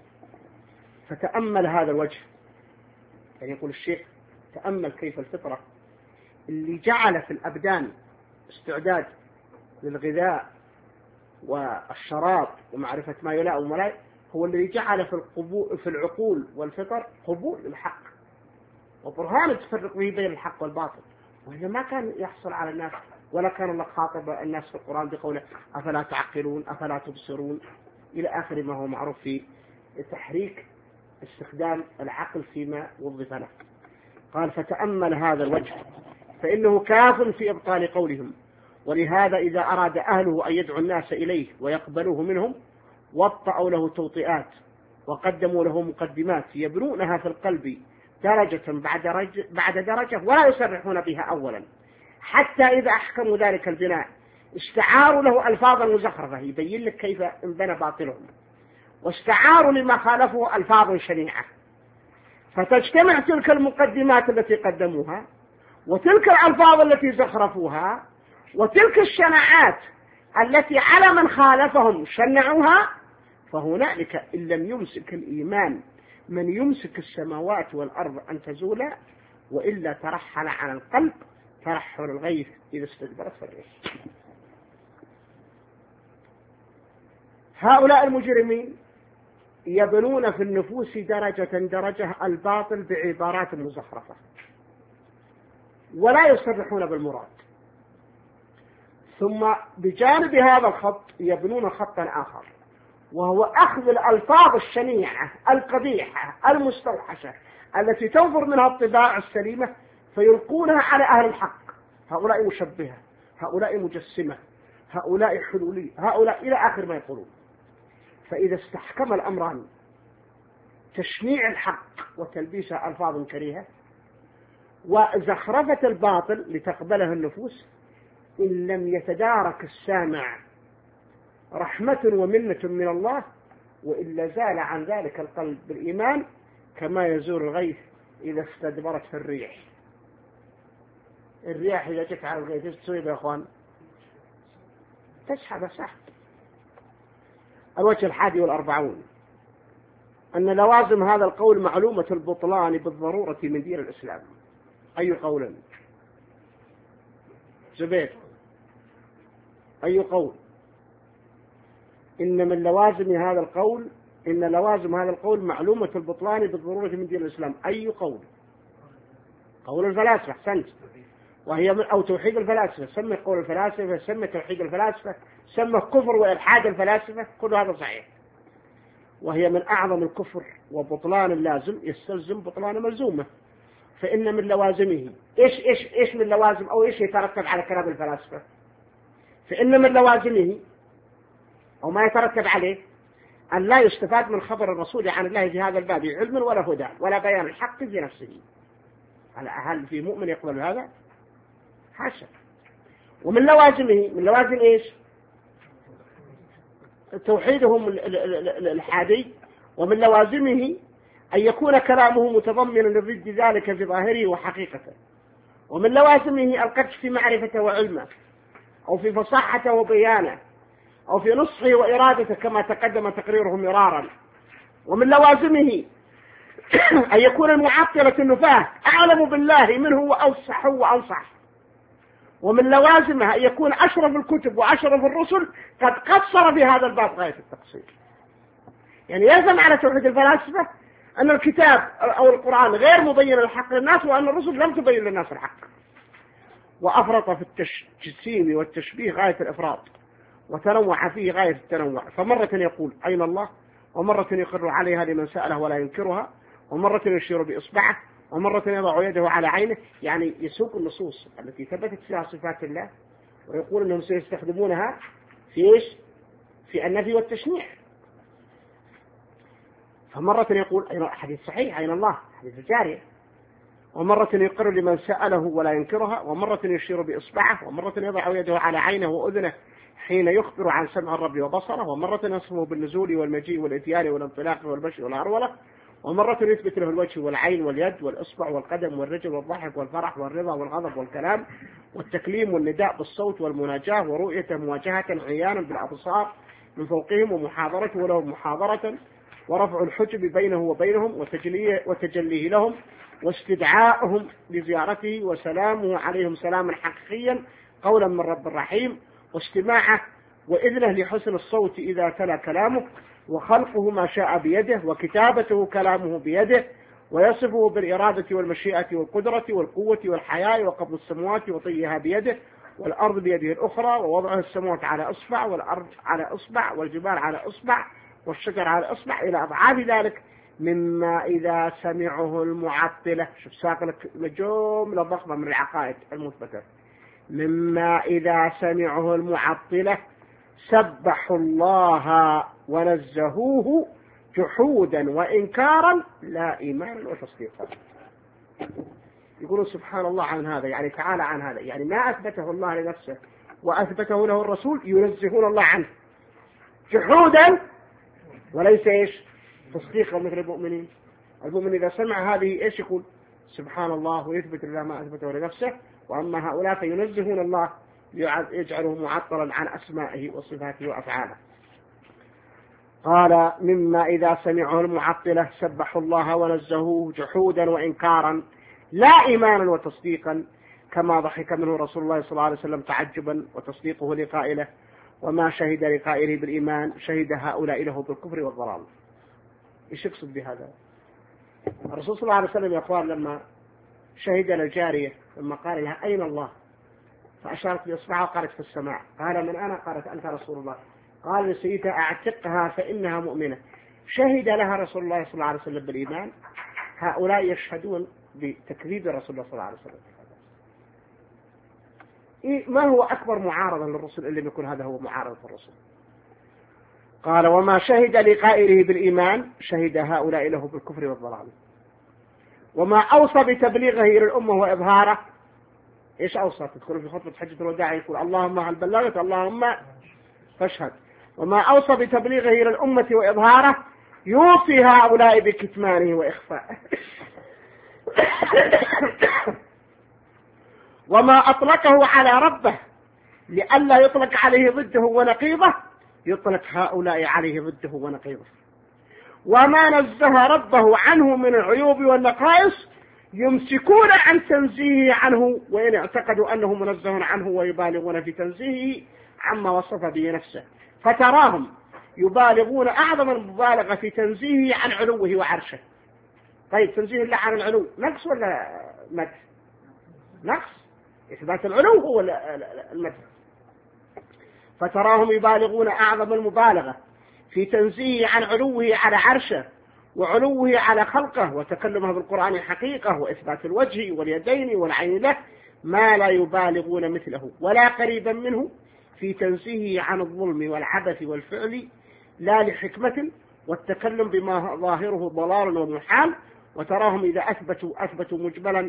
[SPEAKER 2] فتأمل هذا الوجه، يعني يقول الشيخ تأمل كيف الفطرة اللي جعل في الأبدان استعداد للغذاء والشراب ومعرفة ما يلاء وما لا، هو الذي جعل في القبول في العقول والفطر قبول للحق وبرهان تفرق به بين الحق والباطل. وإذا ما كان يحصل على الناس، ولا كان الله خاطب الناس في القرآن بقوله أفلا تعقلون أفلا تبصرون إلى آخر ما هو معروف في تحريك استخدام العقل فيما وظف له. قال فتأمل هذا الوجه فإنه كاف في إبطال قولهم. ولهذا إذا أراد أهله أن يدعو الناس إليه ويقبلوه منهم وطأوا له توطئات وقدموا له مقدمات يبنونها في القلب درجة بعد, رج... بعد درجة ولا يصرحون بها أولا، حتى إذا أحكموا ذلك البناء استعاروا له ألفاظا مزخرفة يبين لك كيف انبنى باطلهم، واستعاروا لما خالفه ألفاظ شنيعة، فتجتمع تلك المقدمات التي قدموها وتلك الألفاظ التي زخرفوها وتلك الشناعات التي على من خالفهم شنعوها. فهنالك إن لم يمسك الإيمان من يمسك السماوات والأرض أن تزولا، وإلا ترحل على القلب ترحل الغيث إذا استدبرت في الريح. هؤلاء المجرمين يبنون في النفوس درجة درجة الباطل بعبارات مزخرفة ولا يصرحون بالمراد، ثم بجانب هذا الخط يبنون خطا آخر، وهو أخذ الألفاظ الشنيعة القبيحة المستوحشة التي تنظر منها الطباع السليمة فيلقونها على أهل الحق. هؤلاء مشبهة، هؤلاء مجسمة، هؤلاء حلولي، هؤلاء إلى آخر ما يقولون. فإذا استحكم الأمران تشنيع الحق وتلبيس ألفاظ كريهة وزخرفة الباطل لتقبله النفوس، إن لم يتدارك السامع رحمة ومنة من الله، وإلا زال عن ذلك القلب بالإيمان كما يزول الغيث إذا استدبرت في الريح. الرياح إذا جت على الغيث ايش تسوي يا أخوان؟ تسحب سحب. الوجه الحادي والأربعون أن لوازم هذا القول معلومة البطلان بالضرورة من دين الإسلام. أي قول؟ زبير أي قول؟ إن من لوازم هذا القول إن لوازم هذا القول معلومة البطلان بالضرورة من دين الإسلام. أي قول؟ قول الفلاسفة. أحسنت. وهي من أو توحيد الفلاسفة، سمي قول الفلاسفة، سمي توحيد الفلاسفة، سمي كفر وإلحاد الفلاسفة، كل هذا صحيح. وهي من أعظم الكفر، وبطلان اللازم يستلزم بطلان ملزومة. فإن من لوازمه إيش إيش إيش من لوازم أو إيش يترتب على كلام الفلاسفة؟ فإن من لوازمه أو ما يترتب عليه أن لا يستفاد من خبر الرسول عن الله في هذا الباب علم ولا هدى ولا بيان الحق في نفسه. هل في مؤمن يقبل هذا؟ حاشا. ومن لوازمه، من لوازم إيش؟ توحيدهم الحادي. ومن لوازمه أن يكون كلامه متضمنا لضد ذلك في ظاهره وحقيقته. ومن لوازمه القدح في معرفته وعلمه، أو في فصاحته وبيانه، أو في نصحه وإرادته كما تقدم تقريره مرارا. ومن لوازمه أن يكون المعطلة النفاة أعلم بالله منه وأوسح وأنصح. ومن لوازمه أن يكون أشرف الكتب وأشرف الرسل قد قصر في هذا الباب غاية التقصير. يعني يلزم على توحيد الفلاسفة أن الكتاب أو القرآن غير مبين الحق للناس، وأن الرسل لم تبين للناس الحق. وأفرط في التجسيم والتشبيه غاية الإفراط، وتنوع فيه غاية التنوع. فمرة يقول أين الله، ومرة يقر عليها لمن سأله ولا ينكرها، ومرة يشير بإصبعه، ومرة يضع يده على عينه. يعني يسوق النصوص التي ثبتت فيها صفات الله ويقول أنهم سيستخدمونها في إيش؟ في النفي والتشنيع. فمرة يقول أين حديث صحيح أين الله، حديث الجارية. ومرة يقر لمن سأله ولا ينكرها، ومرة يشير بإصبعه، ومرة يضع يده على عينه وأذنه حين يخبر عن سمع الرب وبصره، ومرة يصفه بالنزول والمجيء والإتيان والانطلاق والمشي والهرولة، ومرة يثبت له الوجه والعين واليد والإصبع والقدم والرجل والضحك والفرح والرضا والغضب والكلام والتكليم والنداء بالصوت والمناجاة ورؤية مواجهة عيانا بالأبصار من فوقهم، ومحاضرته ولهم محاضرة، ورفع الحجب بينه وبينهم، وتجليه, وتجليه لهم، واستدعائهم لزيارته، وسلامه عليهم سلاما حقيقيا قولا من رب الرحيم، واستماعه وإذنه لحسن الصوت إذا تلا كلامه، وخلقه ما شاء بيده، وكتابته كلامه بيده، ويصفه بالإرادة والمشيئة والقدرة والقوة والحياة، وقبض السماوات وطيها بيده، والأرض بيده الأخرى، ووضع السماوات على أصبع، والأرض على أصبع، والجبال على أصبع، والشجر على أصبع، إلى أضعاف ذلك مما إذا سمعه المعطلة. شوف ساق لك جملة ضخمة من العقائد المثبتة. مما إذا سمعه المعطلة سبحوا الله ونزهوه جحودا وإنكارا لا إيمانا وتصديقا. يقولون سبحان الله عن هذا، يعني تعالى عن هذا، يعني ما أثبته الله لنفسه وأثبته له الرسول ينزهون الله عنه جحودا وليس إيش تصديقا مثل المؤمنين. المؤمن إذا سمع هذه إيش يقول؟ سبحان الله، ويثبت الله ما أثبته لنفسه. وأما هؤلاء فينزهون الله يجعله معطلا عن أسمائه وصفاته وأفعاله. قال مما إذا سمعه المعطلة سبحوا الله ونزهوه جحودا وإنكارا لا إيمانا وتصديقا، كما ضحك منه رسول الله صلى الله عليه وسلم تعجبا، وتصديقه لقائله وما شهد لقائله بالإيمان شهد هؤلاء له بالكفر والضلال. إيش يقصد بهذا؟ الرسول صلى الله عليه وسلم يقول لما شهد للجارية لما قال لها أين الله، فأشارت بإصبعها وقالت في السماء. قال من أنا؟ قالت أنت رسول الله. قال لسيدها أعتقها فإنها مؤمنة. شهد لها رسول الله صلى الله عليه وسلم بالإيمان. هؤلاء يشهدون بتكذيب رسول الله صلى الله عليه وسلم. إيه ما هو أكبر معارضة للرسول إلا يكون هذا هو معارضة الرسول؟ قال وما شهد لقائله بالإيمان شهد هؤلاء له بالكفر والضلال. وما أوصى بتبليغه إلى الأمة وإظهاره. إيش أوصى؟ تذكروا في خطبة حجة الوداع يقول اللهم هل بلغت اللهم فاشهد. وما أوصى بتبليغه إلى الأمة وإظهاره يوصي هؤلاء بكتمانه وإخفائه. وما أطلقه على ربه لئلا يطلق عليه ضده ونقيضه يطلق هؤلاء عليه ضده ونقيضه. وما نزه ربه عنه من العيوب والنقائص يمسكون عن تنزيهه عنه، وإن اعتقدوا أنه منزه عنه ويبالغون في تنزيهه عما وصف به نفسه، فتراهم يبالغون أعظم المبالغة في تنزيهه عن علوه وعرشه. طيب تنزيه الله عن العلو نقص ولا مدح؟ نقص. إثبات العلو هو المدح. فتراهم يبالغون أعظم المبالغة في تنزيه عن علوه على عرشه وعلوه على خلقه وتكلمه بالقرآن حقيقة وإثبات الوجه واليدين والعين له ما لا يبالغون مثله ولا قريبا منه في تنزيهه عن الظلم والعبث والفعل لا لحكمة والتكلم بما ظاهره ضلال ومحال. وتراهم إذا أثبتوا أثبتوا مجملا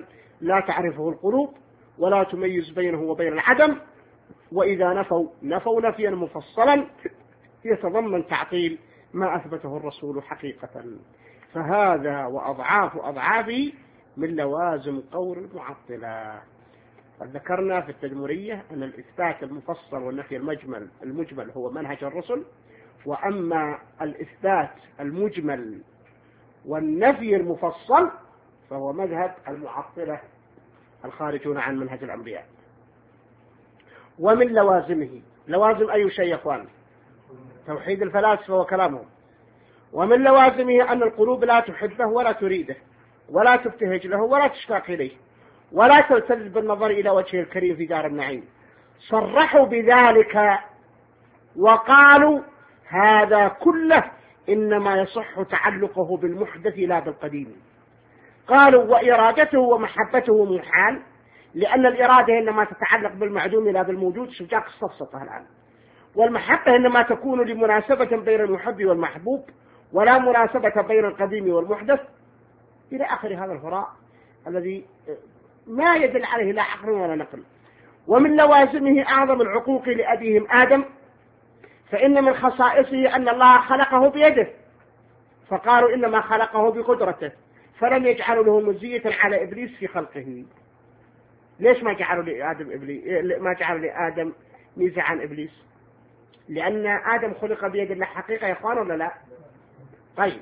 [SPEAKER 2] لا تعرفه القلوب ولا تميز بينه وبين العدم، وإذا نفوا نفوا نفيا مفصلا يتضمن تعطيل ما أثبته الرسول حقيقة. فهذا وأضعاف أضعافه من لوازم قول المعطلة. ذكرنا في التدمرية أن الإثبات المفصل والنفي المجمل المجمل هو منهج الرسل، وأما الإثبات المجمل والنفي المفصل فهو مذهب المعطلة الخارجون عن منهج الأنبياء. ومن لوازمه، لوازم أي شيء يا أخوان؟ توحيد الفلاسفة وكلامهم. ومن لوازمه أن القلوب لا تحبه ولا تريده ولا تبتهج له ولا تشتاق إليه ولا تلتذ بالنظر إلى وجهه الكريم في دار النعيم. صرحوا بذلك وقالوا هذا كله إنما يصح تعلقه بالمحدث لا بالقديم. قالوا وإرادته ومحبته محال، لأن الإرادة إنما تتعلق بالمعدوم لا بالموجود. شوف جاك الصفصفة الآن. والمحبة إنما تكون لمناسبة بين المحب والمحبوب ولا مناسبة بين القديم والمحدث، إلى آخر هذا الهراء الذي ما يدل عليه لا عقل ولا نقل. ومن لوازمه أعظم العقوق لأبيهم آدم، فإن من خصائصه أن الله خلقه بيده، فقالوا إنما خلقه بقدرته، فلم يجعلوا له مزية على إبليس في خلقه. ليش ما جعلوا لآدم إبليس ما جعلوا لآدم ميزة عن إبليس؟ لأن آدم خلق بيد الله حقيقة يا إخوان ولا لا؟ طيب،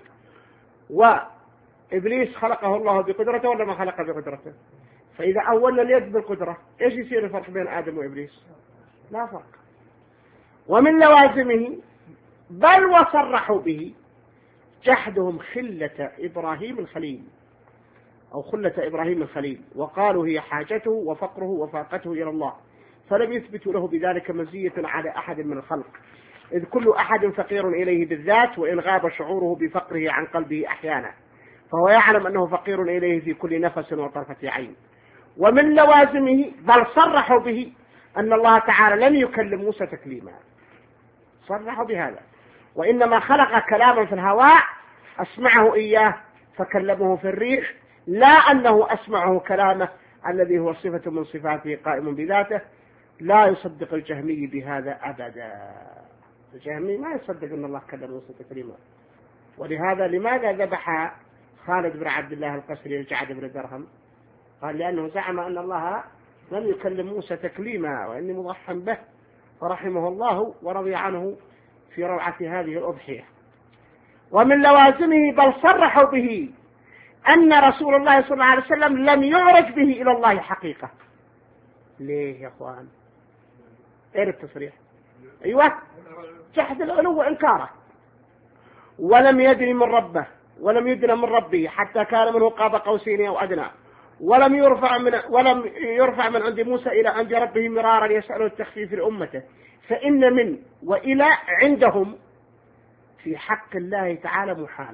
[SPEAKER 2] وإبليس خلقه الله بقدرته ولا ما خلقه بقدرته؟ فإذا أولنا اليد بالقدرة إيش يصير الفرق بين آدم وإبليس؟ لا فرق. ومن لوازمه بل وصرحوا به جحدهم خلة إبراهيم الخليل أو خلة إبراهيم الخليل، وقالوا هي حاجته وفقره وفاقته إلى الله، فلم يثبتوا له بذلك مزية على أحد من الخلق، إذ كل أحد فقير إليه بالذات، وإن غاب شعوره بفقره عن قلبه أحيانا فهو يعلم أنه فقير إليه في كل نفس وطرفة عين. ومن لوازمه بل صرحوا به أن الله تعالى لم يكلم موسى تكليما، صرحوا بهذا، وإنما خلق كلاما في الهواء أسمعه إياه فكلمه في الريح، لا أنه أسمعه كلامه الذي هو صفة من صفاته قائم بذاته. لا يصدق الجهمي بهذا أبدا. الجهمي ما يصدق أن الله كلم موسى تكليما. ولهذا لماذا ذبح خالد بن عبد الله القسري الجعد بن درهم؟ قال لأنه زعم أن الله لم يكلم موسى تكليما وإني مضحى به، فرحمه الله ورضي عنه في روعة هذه الأضحية. ومن لوازمه بل صرحوا به أن رسول الله صلى الله عليه وسلم لم يعرج به إلى الله حقيقة. ليه يا أخوان؟ غير التصريح. أيوة، جحد العلو وإنكاره. ولم يدري من ربه ولم يدري من ربه حتى كان منه قاب قوسين أو أدنى، ولم يرفع من ولم يرفع من عند موسى إلى عند ربه مرارا يسأل التخفيف لأمته. فإن من وإلى عندهم في حق الله تعالى محال،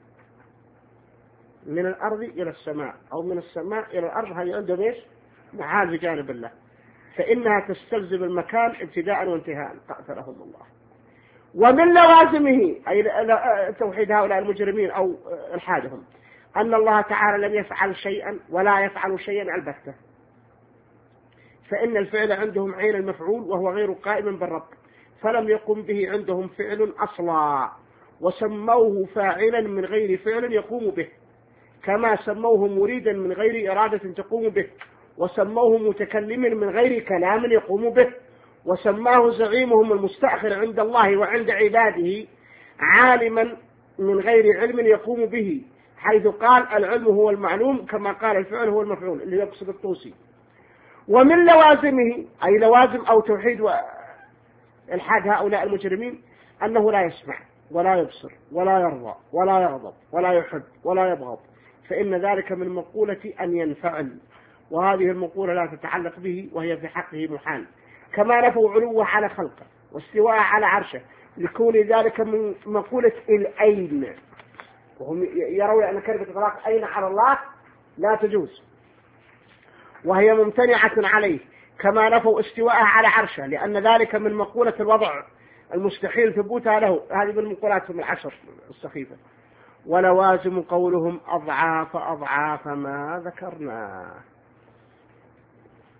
[SPEAKER 2] من الأرض إلى السماء أو من السماء إلى الأرض، هذه عندهم إيش؟ محال بجانب الله، فإنها تستلزم المكان ابتداء وانتهاء قاتلهم الله. ومن لوازمه أي توحيد هؤلاء المجرمين أو إلحادهم أن الله تعالى لم يفعل شيئا ولا يفعل شيئا البتة، فإن الفعل عندهم عين المفعول وهو غير قائم بالرب، فلم يقم به عندهم فعل أصلا، وسموه فاعلا من غير فعل يقوم به، كما سموه مريدا من غير إرادة تقوم به، وسموه متكلم من غير كلام يقوم به، وسماه زعيمهم المستأخر عند الله وعند عباده عالما من غير علم يقوم به، حيث قال العلم هو المعلوم كما قال الفعل هو المفعول اللي يقصد الطوسي. ومن لوازمه أي لوازم أو توحيد وإلحاد هؤلاء المجرمين أنه لا يسمع ولا يبصر ولا يرضى ولا يغضب ولا يحب ولا يبغض، فإن ذلك من مقولة أن ينفعل، وهذه المقولة لا تتعلق به وهي في حقه محال. كما نفوا علوه على خلقه واستواء على عرشه لكون ذلك من مقولة الأين، وهم يرون أن كلمة إطلاق أين على الله لا تجوز وهي ممتنعة عليه. كما نفوا استواءه على عرشه لأن ذلك من مقولة الوضع المستحيل ثبوتها له، هذه من مقولاتهم العشر السخيفة. ولوازم قولهم أضعاف أضعاف ما ذكرنا.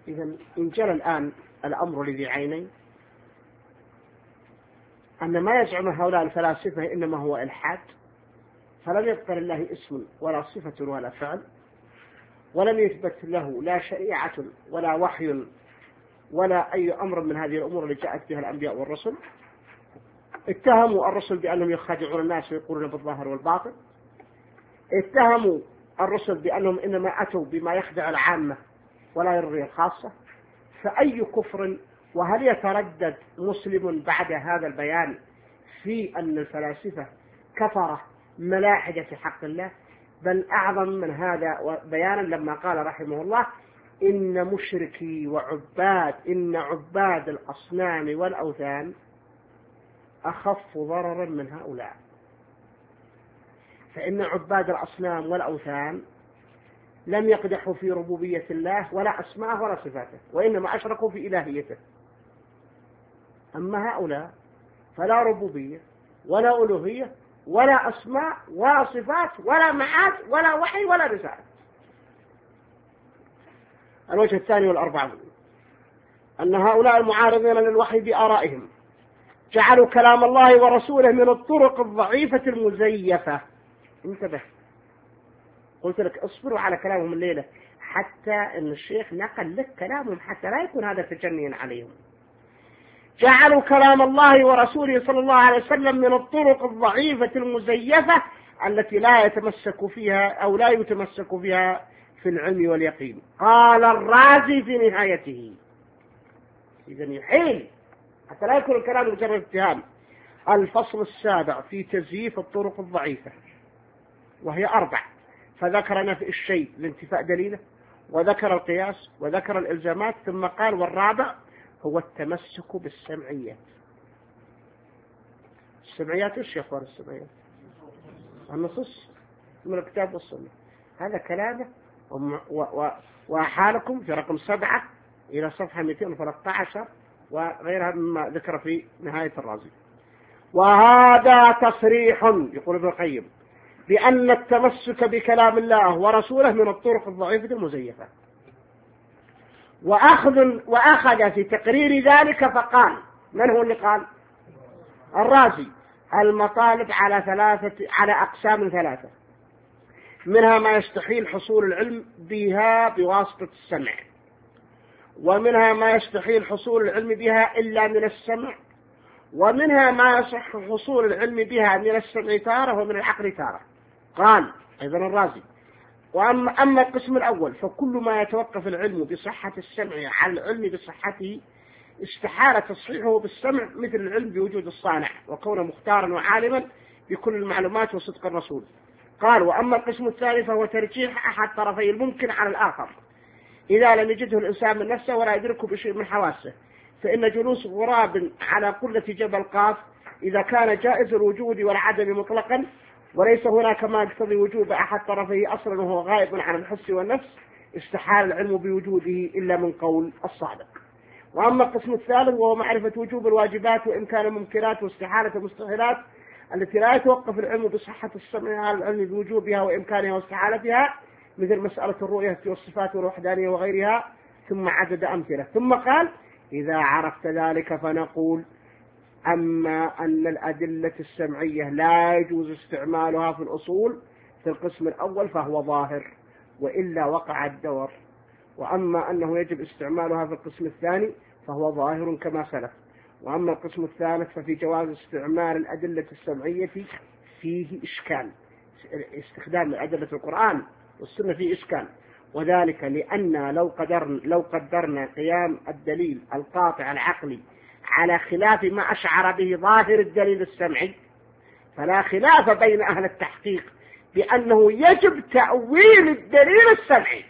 [SPEAKER 2] إذا انجلى الآن الأمر لذي عينين أن ما يزعم هؤلاء الفلاسفة إنما هو إلحاد، فلم يبقى لله اسم ولا صفة ولا فعل، ولم يثبت له لا شريعة ولا وحي ولا أي أمر من هذه الأمور اللي جاءت بها الأنبياء والرسل. اتهموا الرسل بأنهم يخادعون الناس ويقولون بالظاهر والباطن، اتهموا الرسل بأنهم إنما أتوا بما يخدع العامة ولا يرضي الخاصة. فأي كفر، وهل يتردد مسلم بعد هذا البيان في أن الفلاسفة كفرة ملاحدة في حق الله؟ بل أعظم من هذا بيانا لما قال رحمه الله: إن مشركي وعباد إن عباد الأصنام والأوثان أخف ضررا من هؤلاء. فإن عباد الأصنام والأوثان لم يقدحوا في ربوبية الله ولا أسماءه ولا صفاته، وإنما أشركوا في إلهيته. أما هؤلاء فلا ربوبية ولا ألوهية ولا أسماء ولا صفات ولا معاد ولا وحي ولا رسالة. الوجه الثاني والأربعون أن هؤلاء المعارضين للوحي بآرائهم جعلوا كلام الله ورسوله من الطرق الضعيفة المزيفة. انتبه، قلت لك اصبروا على كلامهم الليلة حتى ان الشيخ نقل لك كلامهم حتى لا يكون هذا تجنيا عليهم. جعلوا كلام الله ورسوله صلى الله عليه وسلم من الطرق الضعيفة المزيفة التي لا يتمسك فيها أو لا يتمسك فيها في العلم واليقين. قال الرازي في نهايته، إذن يحيل حتى لا يكون الكلام مجرد اتهام. الفصل السابع في تزييف الطرق الضعيفة، وهي أربع، فذكر نفي الشيء لانتفاء دليله، وذكر القياس، وذكر الإلزامات، ثم قال: والرابع هو التمسك بالسمعيات. السمعيات إيش يا أخوان؟ السمعيات النصوص من الكتاب والسنة. هذا كلامه وحالكم في رقم سبعة إلى صفحة مئتين وثلاثة عشر وغيرها مما ذكر في نهاية الرازي. وهذا تصريح، يقول ابن القيم، بأن التمسك بكلام الله ورسوله من الطرق الضعيفة المزيفة. وأخذ, وأخذ في تقرير ذلك فقال: من هو اللي قال؟ الرازي: المطالب على ثلاثة على أقسام ثلاثة، منها ما يستحيل حصول العلم بها بواسطة السمع، ومنها ما يستحيل حصول العلم بها إلا من السمع، ومنها ما يصح حصول العلم بها من السمع تارة ومن العقل تارة. قال أيضا الرازي: وأما أما القسم الأول فكل ما يتوقف العلم بصحة السمع على العلم بصحته استحال تصحيحه بالسمع، مثل العلم بوجود الصانع وكونه مختارا وعالما بكل المعلومات وصدق الرسول. قال: وأما القسم الثاني فهو ترجيح أحد طرفي الممكن على الآخر إذا لم يجده الإنسان من نفسه ولا يدركه بشيء من حواسه، فإن جلوس غراب على قلة جبل قاف إذا كان جائز الوجود والعدم مطلقا وليس هناك ما يقتضي وجوب أحد طرفيه أصلا وهو غائب عن الحس والنفس، استحال العلم بوجوده إلا من قول الصادق. وأما القسم الثالث وهو معرفة وجوب الواجبات وإمكان الممكنات واستحالة المستحيلات التي لا يتوقف العلم بصحة السمع على العلم بوجوبها وإمكانها واستحالتها، مثل مسألة الرؤية والصفات والوحدانية وغيرها، ثم عدد أمثلة. ثم قال: إذا عرفت ذلك فنقول: أما أن الأدلة السمعية لا يجوز استعمالها في الأصول في القسم الأول فهو ظاهر، وإلا وقع الدور. وأما أنه يجب استعمالها في القسم الثاني فهو ظاهر كما سلف. وأما القسم الثالث ففي جواز استعمال الأدلة السمعية فيه إشكال، استخدام أدلة القرآن والسنة فيه إشكال، وذلك لأن لو قدرنا, لو قدرنا قيام الدليل القاطع العقلي على خلاف ما أشعر به ظاهر الدليل السمعي فلا خلاف بين أهل التحقيق بأنه يجب تأويل الدليل السمعي.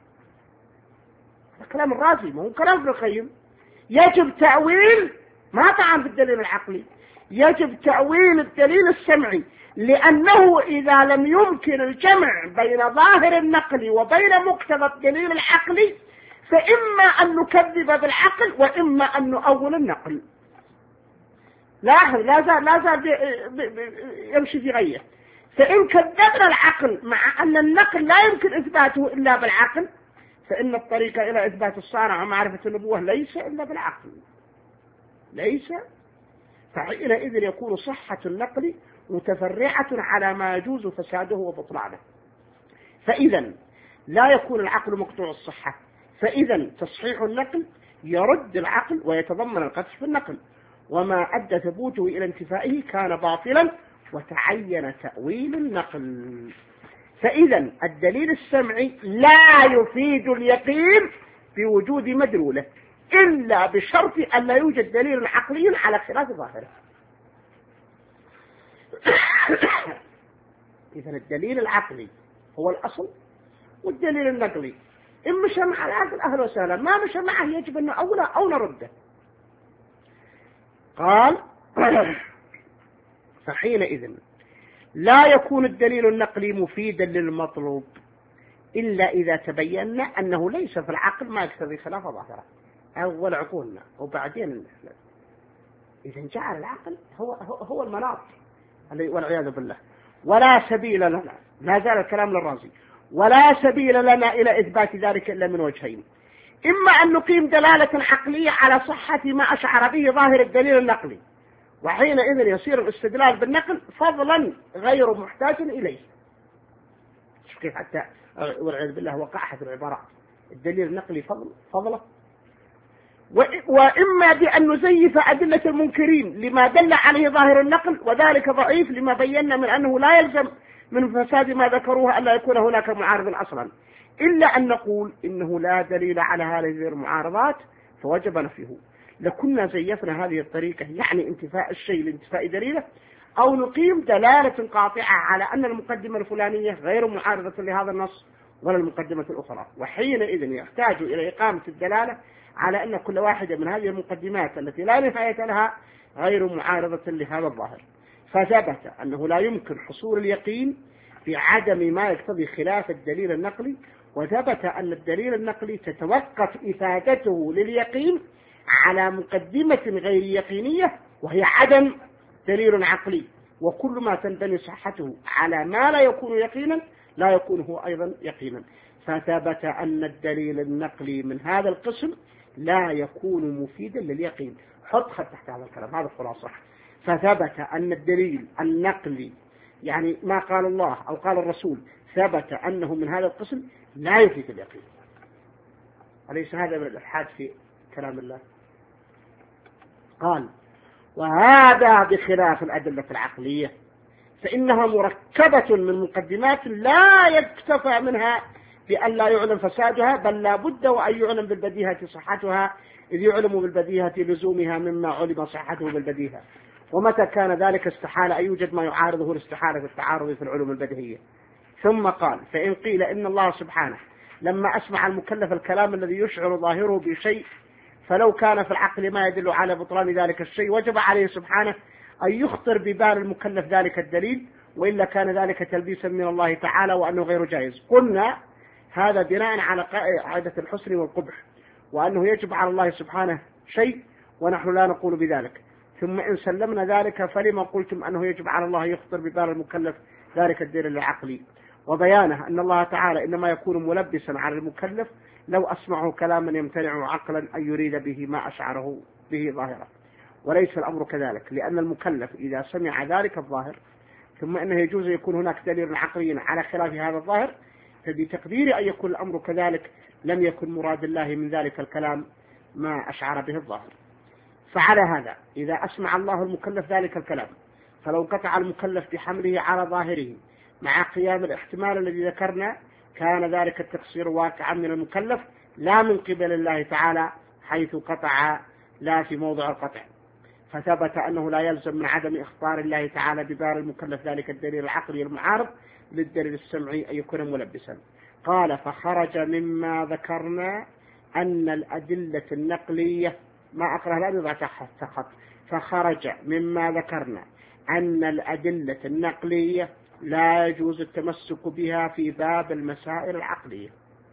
[SPEAKER 2] كلام الرازي، ما هو كلام ابن القيم. يجب تأويل، ما طعن في الدليل العقلي، يجب تأويل الدليل السمعي، لأنه إذا لم يمكن الجمع بين ظاهر النقل وبين مقتضى الدليل العقلي فإما أن نكذب بالعقل وإما أن نؤول النقل. لاحظ، لا زال لا زال يمشي في غيه. فإن كذبنا العقل مع أن النقل لا يمكن إثباته إلا بالعقل فإن الطريق إلى إثبات الصانع ومعرفة النبوة ليس إلا بالعقل، ليس. فحينئذ يكون صحة النقل متفرعة على ما يجوز فساده وبطلانه. فإذا لا يكون العقل مقطوع الصحة، فإذا تصحيح النقل يرد العقل ويتضمن القدح في النقل، وما أدى ثبوته إلى انتفائه كان باطلا وتعين تأويل النقل. فإذا الدليل السمعي لا يفيد اليقين بوجود مدلوله إلا بشرط أن لا يوجد دليل عقلي على خلاف ظاهره. إذن الدليل العقلي هو الأصل، والدليل النقلي إن مشى مع العقل أهلا وسهلا، ما مشى معه يجب أن أولى أو نرده. قال فحينئذ لا يكون الدليل النقلي مفيدا للمطلوب إلا إذا تبين أنه ليس في العقل ما يقتضي خلاف ظاهره. أول عقولنا وبعدين إذا جعل العقل هو هو المناط والعياذ بالله. ولا سبيل لنا، ما زال الكلام للرازي، ولا سبيل لنا إلى إثبات ذلك إلا من وجهين: إما أن نقيم دلالة عقلية على صحة ما أشعر به ظاهر الدليل النقلي، وحينئذ يصير الاستدلال بالنقل فضلا غير محتاج إليه. شوف كيف حتى والعياذ بالله وقعها في العبارات، الدليل النقلي فضل فضله. وإما بأن نزيف أدلة المنكرين لما دل عليه ظاهر النقل، وذلك ضعيف لما بينا من أنه لا يلزم من فساد ما ذكروه ألا يكون هناك معارض أصلا، إلا أن نقول إنه لا دليل على هذه المعارضات فوجب نفيه. لكنا زيفنا هذه الطريقة، يعني انتفاء الشيء لانتفاء دليله، أو نقيم دلالة قاطعة على أن المقدمة الفلانية غير معارضة لهذا النص ولا المقدمة الأخرى، وحينئذ يحتاج إلى إقامة الدلالة على أن كل واحدة من هذه المقدمات التي لا نهاية لها غير معارضة لهذا الظاهر. فثبت أنه لا يمكن حصول اليقين بعدم ما يقتضي خلاف الدليل النقلي، وثبت أن الدليل النقلي تتوقف إفادته لليقين على مقدمة غير يقينية وهي عدم دليل عقلي، وكل ما تنبني صحته على ما لا يكون يقينا لا يكون هو أيضا يقينا. فثبت أن الدليل النقلي من هذا القسم لا يكون مفيدا لليقين. حط خط تحت هذا الكلام، هذا خلاصة. فثبت أن الدليل النقلي، يعني ما قال الله أو قال الرسول، ثبت أنه من هذا القسم لا يفيد اليقين. أليس هذا من الإلحاد في كلام الله؟ قال: وهذا بخلاف الأدلة العقلية، فإنها مركبة من مقدمات لا يكتفى منها بأن لا يعلم فسادها، بل لا بد وأن يعلم بالبديهة صحتها، إذ يعلم بالبديهة لزومها مما علم صحته بالبديهة، ومتى كان ذلك استحال أن يوجد ما يعارضه لاستحالة التعارض في العلوم البديهية. ثم قال: فإن قيل إن الله سبحانه لما أسمع المكلف الكلام الذي يشعر ظاهره بشيء، فلو كان في العقل ما يدل على بطلان ذلك الشيء وجب عليه سبحانه أن يخطر ببال المكلف ذلك الدليل، وإلا كان ذلك تلبيسا من الله تعالى وأنه غير جائز. قلنا هذا بناء على قاعدة الحسن والقبح، وأنه يجب على الله سبحانه شيء ونحن لا نقول بذلك. ثم إن سلمنا ذلك فلما قلتم أنه يجب على الله يخطر ببال المكلف ذلك الدليل العقلي؟ وبيانه أن الله تعالى إنما يكون ملبسا على المكلف لو أسمعه كلاما يمتنع عقلا أن يريد به ما أشعره به ظاهرا، وليس الأمر كذلك، لأن المكلف إذا سمع ذلك الظاهر ثم أنه يجوز يكون هناك دليل عقلي على خلاف هذا الظاهر، فبتقدير أن يكون الأمر كذلك لم يكن مراد الله من ذلك الكلام ما أشعر به الظاهر. فعلى هذا إذا أسمع الله المكلف ذلك الكلام، فلو قطع المكلف بحمله على ظاهره مع قيام الاحتمال الذي ذكرنا، كان ذلك التقصير واقعا من المكلف لا من قبل الله تعالى، حيث قطع لا في موضع القطع. فثبت أنه لا يلزم من عدم إخبار الله تعالى ببال المكلف ذلك الدليل العقلي المعارض للدليل السمعي أن يكون ملبسا. قال: فخرج مما ذكرنا أن الأدلة النقلية، ما أقرأ لا يضع تحت خط، فخرج مما ذكرنا أن الأدلة النقلية لا يجوز التمسك بها في باب المسائل العقلية.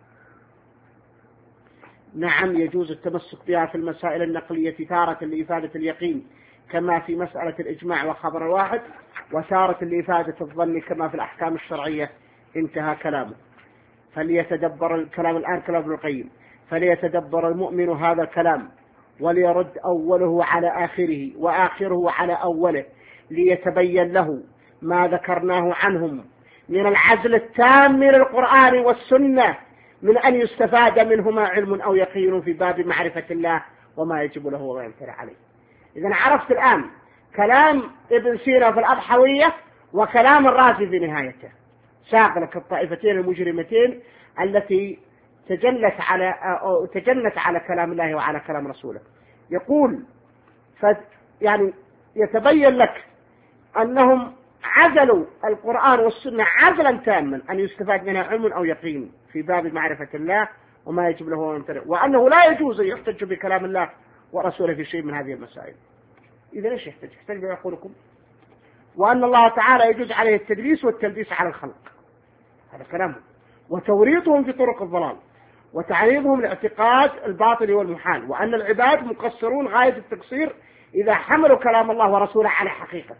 [SPEAKER 2] نعم يجوز التمسك بها في المسائل النقلية تارة لإفادة اليقين كما في مسألة الإجماع وخبر الواحد، وتارة لإفادة الظن كما في الأحكام الشرعية. انتهى كلامه. فليتدبر الكلام الآن كلام ابن القيم، فليتدبر المؤمن هذا الكلام وليرد أوله على آخره وآخره على أوله، ليتبين له ما ذكرناه عنهم من العزل التام من القرآن والسنة، من أن يستفاد منهما علم أو يقين في باب معرفة الله وما يجب له وما يمتنع عليه. إذن عرفت الآن كلام ابن سينا في الأضحوية وكلام الرازي في نهايته، ساق لك الطائفتين المجرمتين التي تجلت على أو تجنت على كلام الله وعلى كلام رسوله. يقول ف يعني يتبين لك أنهم عزلوا القرآن والسنة عزلا تاما أن يستفاد منها علم أو يقين في باب معرفة الله وما يجب له ويمتنع، وأنه لا يجوز أن يحتج بكلام الله ورسوله في شيء من هذه المسائل. إذا ليش يحتج؟ يحتج بعقولكم. وأن الله تعالى يجوز عليه التدليس والتلبيس على الخلق، هذا كلامه، وتوريطهم في طرق الضلال وتعريضهم لاعتقاد الباطل والمحال، وأن العباد مقصرون غاية التقصير إذا حملوا كلام الله ورسوله على حقيقته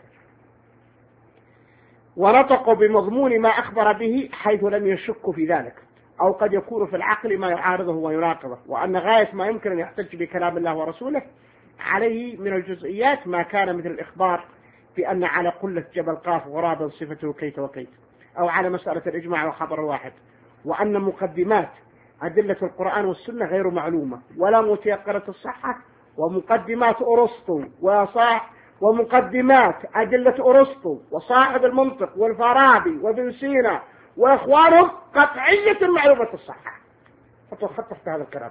[SPEAKER 2] ونطقوا بمضمون ما أخبر به حيث لم يشكوا في ذلك، أو قد يكون في العقل ما يعارضه ويناقضه، وأن غاية ما يمكن أن يحتج بكلام الله ورسوله عليه من الجزئيات ما كان مثل الإخبار بأن على قلة جبل قاف غرابا صفته كيت وكيت، أو على مسألة الإجماع وخبر واحد، وأن مقدمات أدلة القرآن والسنة غير معلومة ولا متيقنة الصحة، ومقدمات أرسطو وصاح ومقدمات أدلة أرسطو وصاحب المنطق والفارابي وابن سينا وإخوانهم قطعية معلومة الصحة. فتوخط تحت هذا الكلام.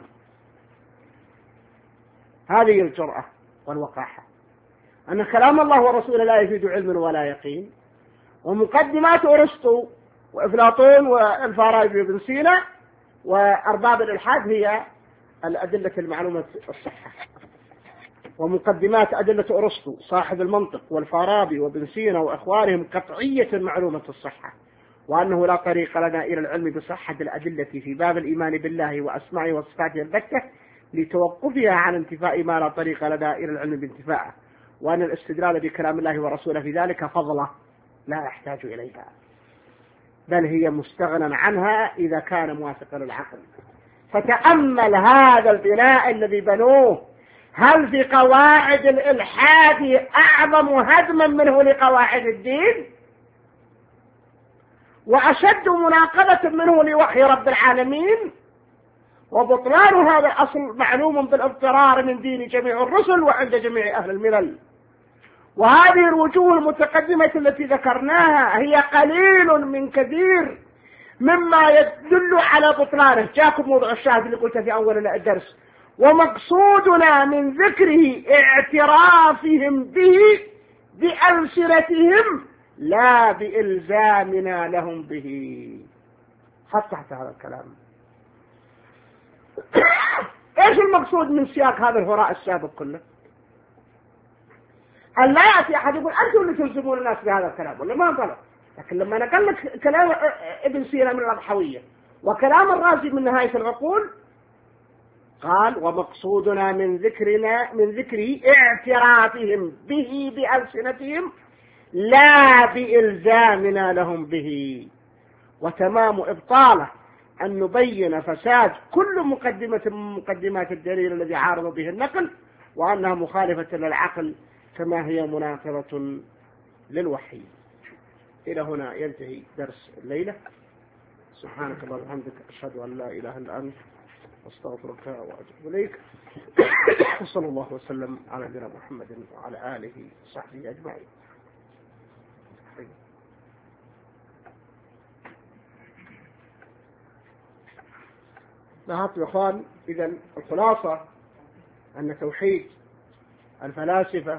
[SPEAKER 2] هذه الجرأة والوقاحة، أن كلام الله ورسوله لا يفيد علم ولا يقين، ومقدمات أرسطو وأفلاطون والفارابي وابن سينا وأرباب الإلحاد هي الأدلة المعلومة الصحة، ومقدمات أدلة أرسطو صاحب المنطق والفارابي وابن سينا وإخوانهم قطعية معلومة الصحة، وأنه لا طريق لنا إلى العلم بصحة الأدلة في باب الإيمان بالله وأسمائه وصفاته البتة لتوقفها عن انتفاء ما لا طريق لنا إلى العلم بانتفاءه، وأن الاستدلال بكلام الله ورسوله في ذلك فضلة لا يحتاج إليها، بل هي مستغنى عنها إذا كان موافقا للعقل. فتأمل هذا البناء الذي بنوه، هل في قواعد الإلحاد أعظم هدما منه لقواعد الدين، وأشد مناقضة منه لوحي رب العالمين، وبطلان هذا الأصل معلوم بالاضطرار من دين جميع الرسل وعند جميع أهل الملل. وهذه الوجوه المتقدمة التي ذكرناها هي قليل من كثير مما يدل على بطلانه. جاكم موضوع الشاهد اللي قلته في أول الدرس، ومقصودنا من ذكره اعترافهم به بألسنتهم لا بإلزامنا لهم به. حط تحت هذا الكلام. ايش المقصود من سياق هذا الهراء السابق كله؟ أن لا يأتي أحد يقول أنتم اللي تلزمون الناس بهذا الكلام، ولا ما غلط. لكن لما نقل لك كلام ابن سينا من الأضحوية وكلام الرازي من نهاية العقول، قال ومقصودنا من ذكرنا من ذكره اعترافهم به بألسنتهم لا بإلزامنا لهم به. وتمام إبطاله أن نبين فساد كل مقدمة من مقدمات الدليل الذي عارض به النقل، وأنها مخالفة للعقل كما هي مناقضة للوحي. إلى هنا ينتهي درس الليلة. سبحانك اللهم وبحمدك، أشهد أن لا إله إلا أنت، أستغفرك وأتوب إليك. وصلى الله وسلم على نبينا محمد وعلى آله وصحبه أجمعين. لاحظتوا يا إخوان، إذا الخلاصة أن توحيد الفلاسفة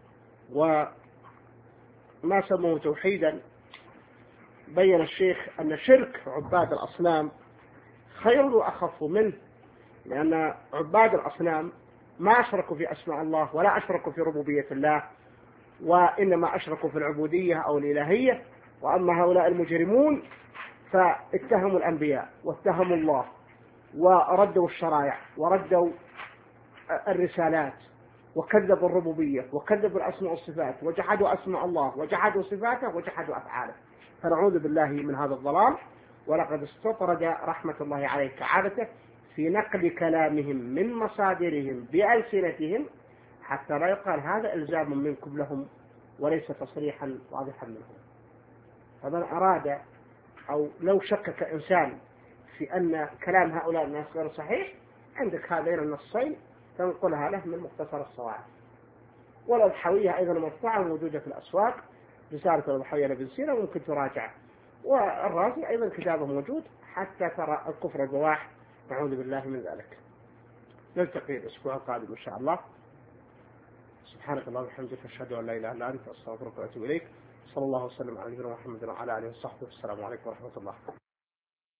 [SPEAKER 2] وما سموه توحيدا، بين الشيخ أن شرك عباد الأصنام خير وأخف منه، لأن عباد الأصنام ما أشركوا في أسماء الله ولا أشركوا في ربوبية الله، وإنما أشركوا في العبودية أو الإلهية. وأما هؤلاء المجرمون فاتهموا الأنبياء واتهموا الله وردوا الشرائع وردوا الرسالات وكذبوا الربوبية وكذبوا الأسماء والصفات وجحدوا أسماء الله وجحدوا صفاته وجحدوا أفعاله. فنعوذ بالله من هذا الضلال. ولقد استطرد رحمة الله عليه كعادته في نقل كلامهم من مصادرهم بألسنتهم حتى لا يقال هذا إلزام منكم لهم وليس تصريحا واضحا منهم. فمن أراد أو لو شكك إنسان في أن كلام هؤلاء الناس غير صحيح، عندك هذين النصين تنقلها له من مختصر الصواعق. والأضحوية أيضا مطبوعة موجودة في الأسواق، رسالة الأضحوية لابن سينا ممكن تراجع. والرازي أيضا كتابه موجود حتى ترى الكفر البواح، نعوذ بالله من ذلك. نلتقي الأسبوع القادم إن شاء الله. سبحانك اللهم وبحمدك أشهد أن لا إله إلا أنت أستغفرك وأتوب إليك. صلى الله وسلم على نبينا محمد وعلى آله وصحبه والسلام عليكم ورحمة الله.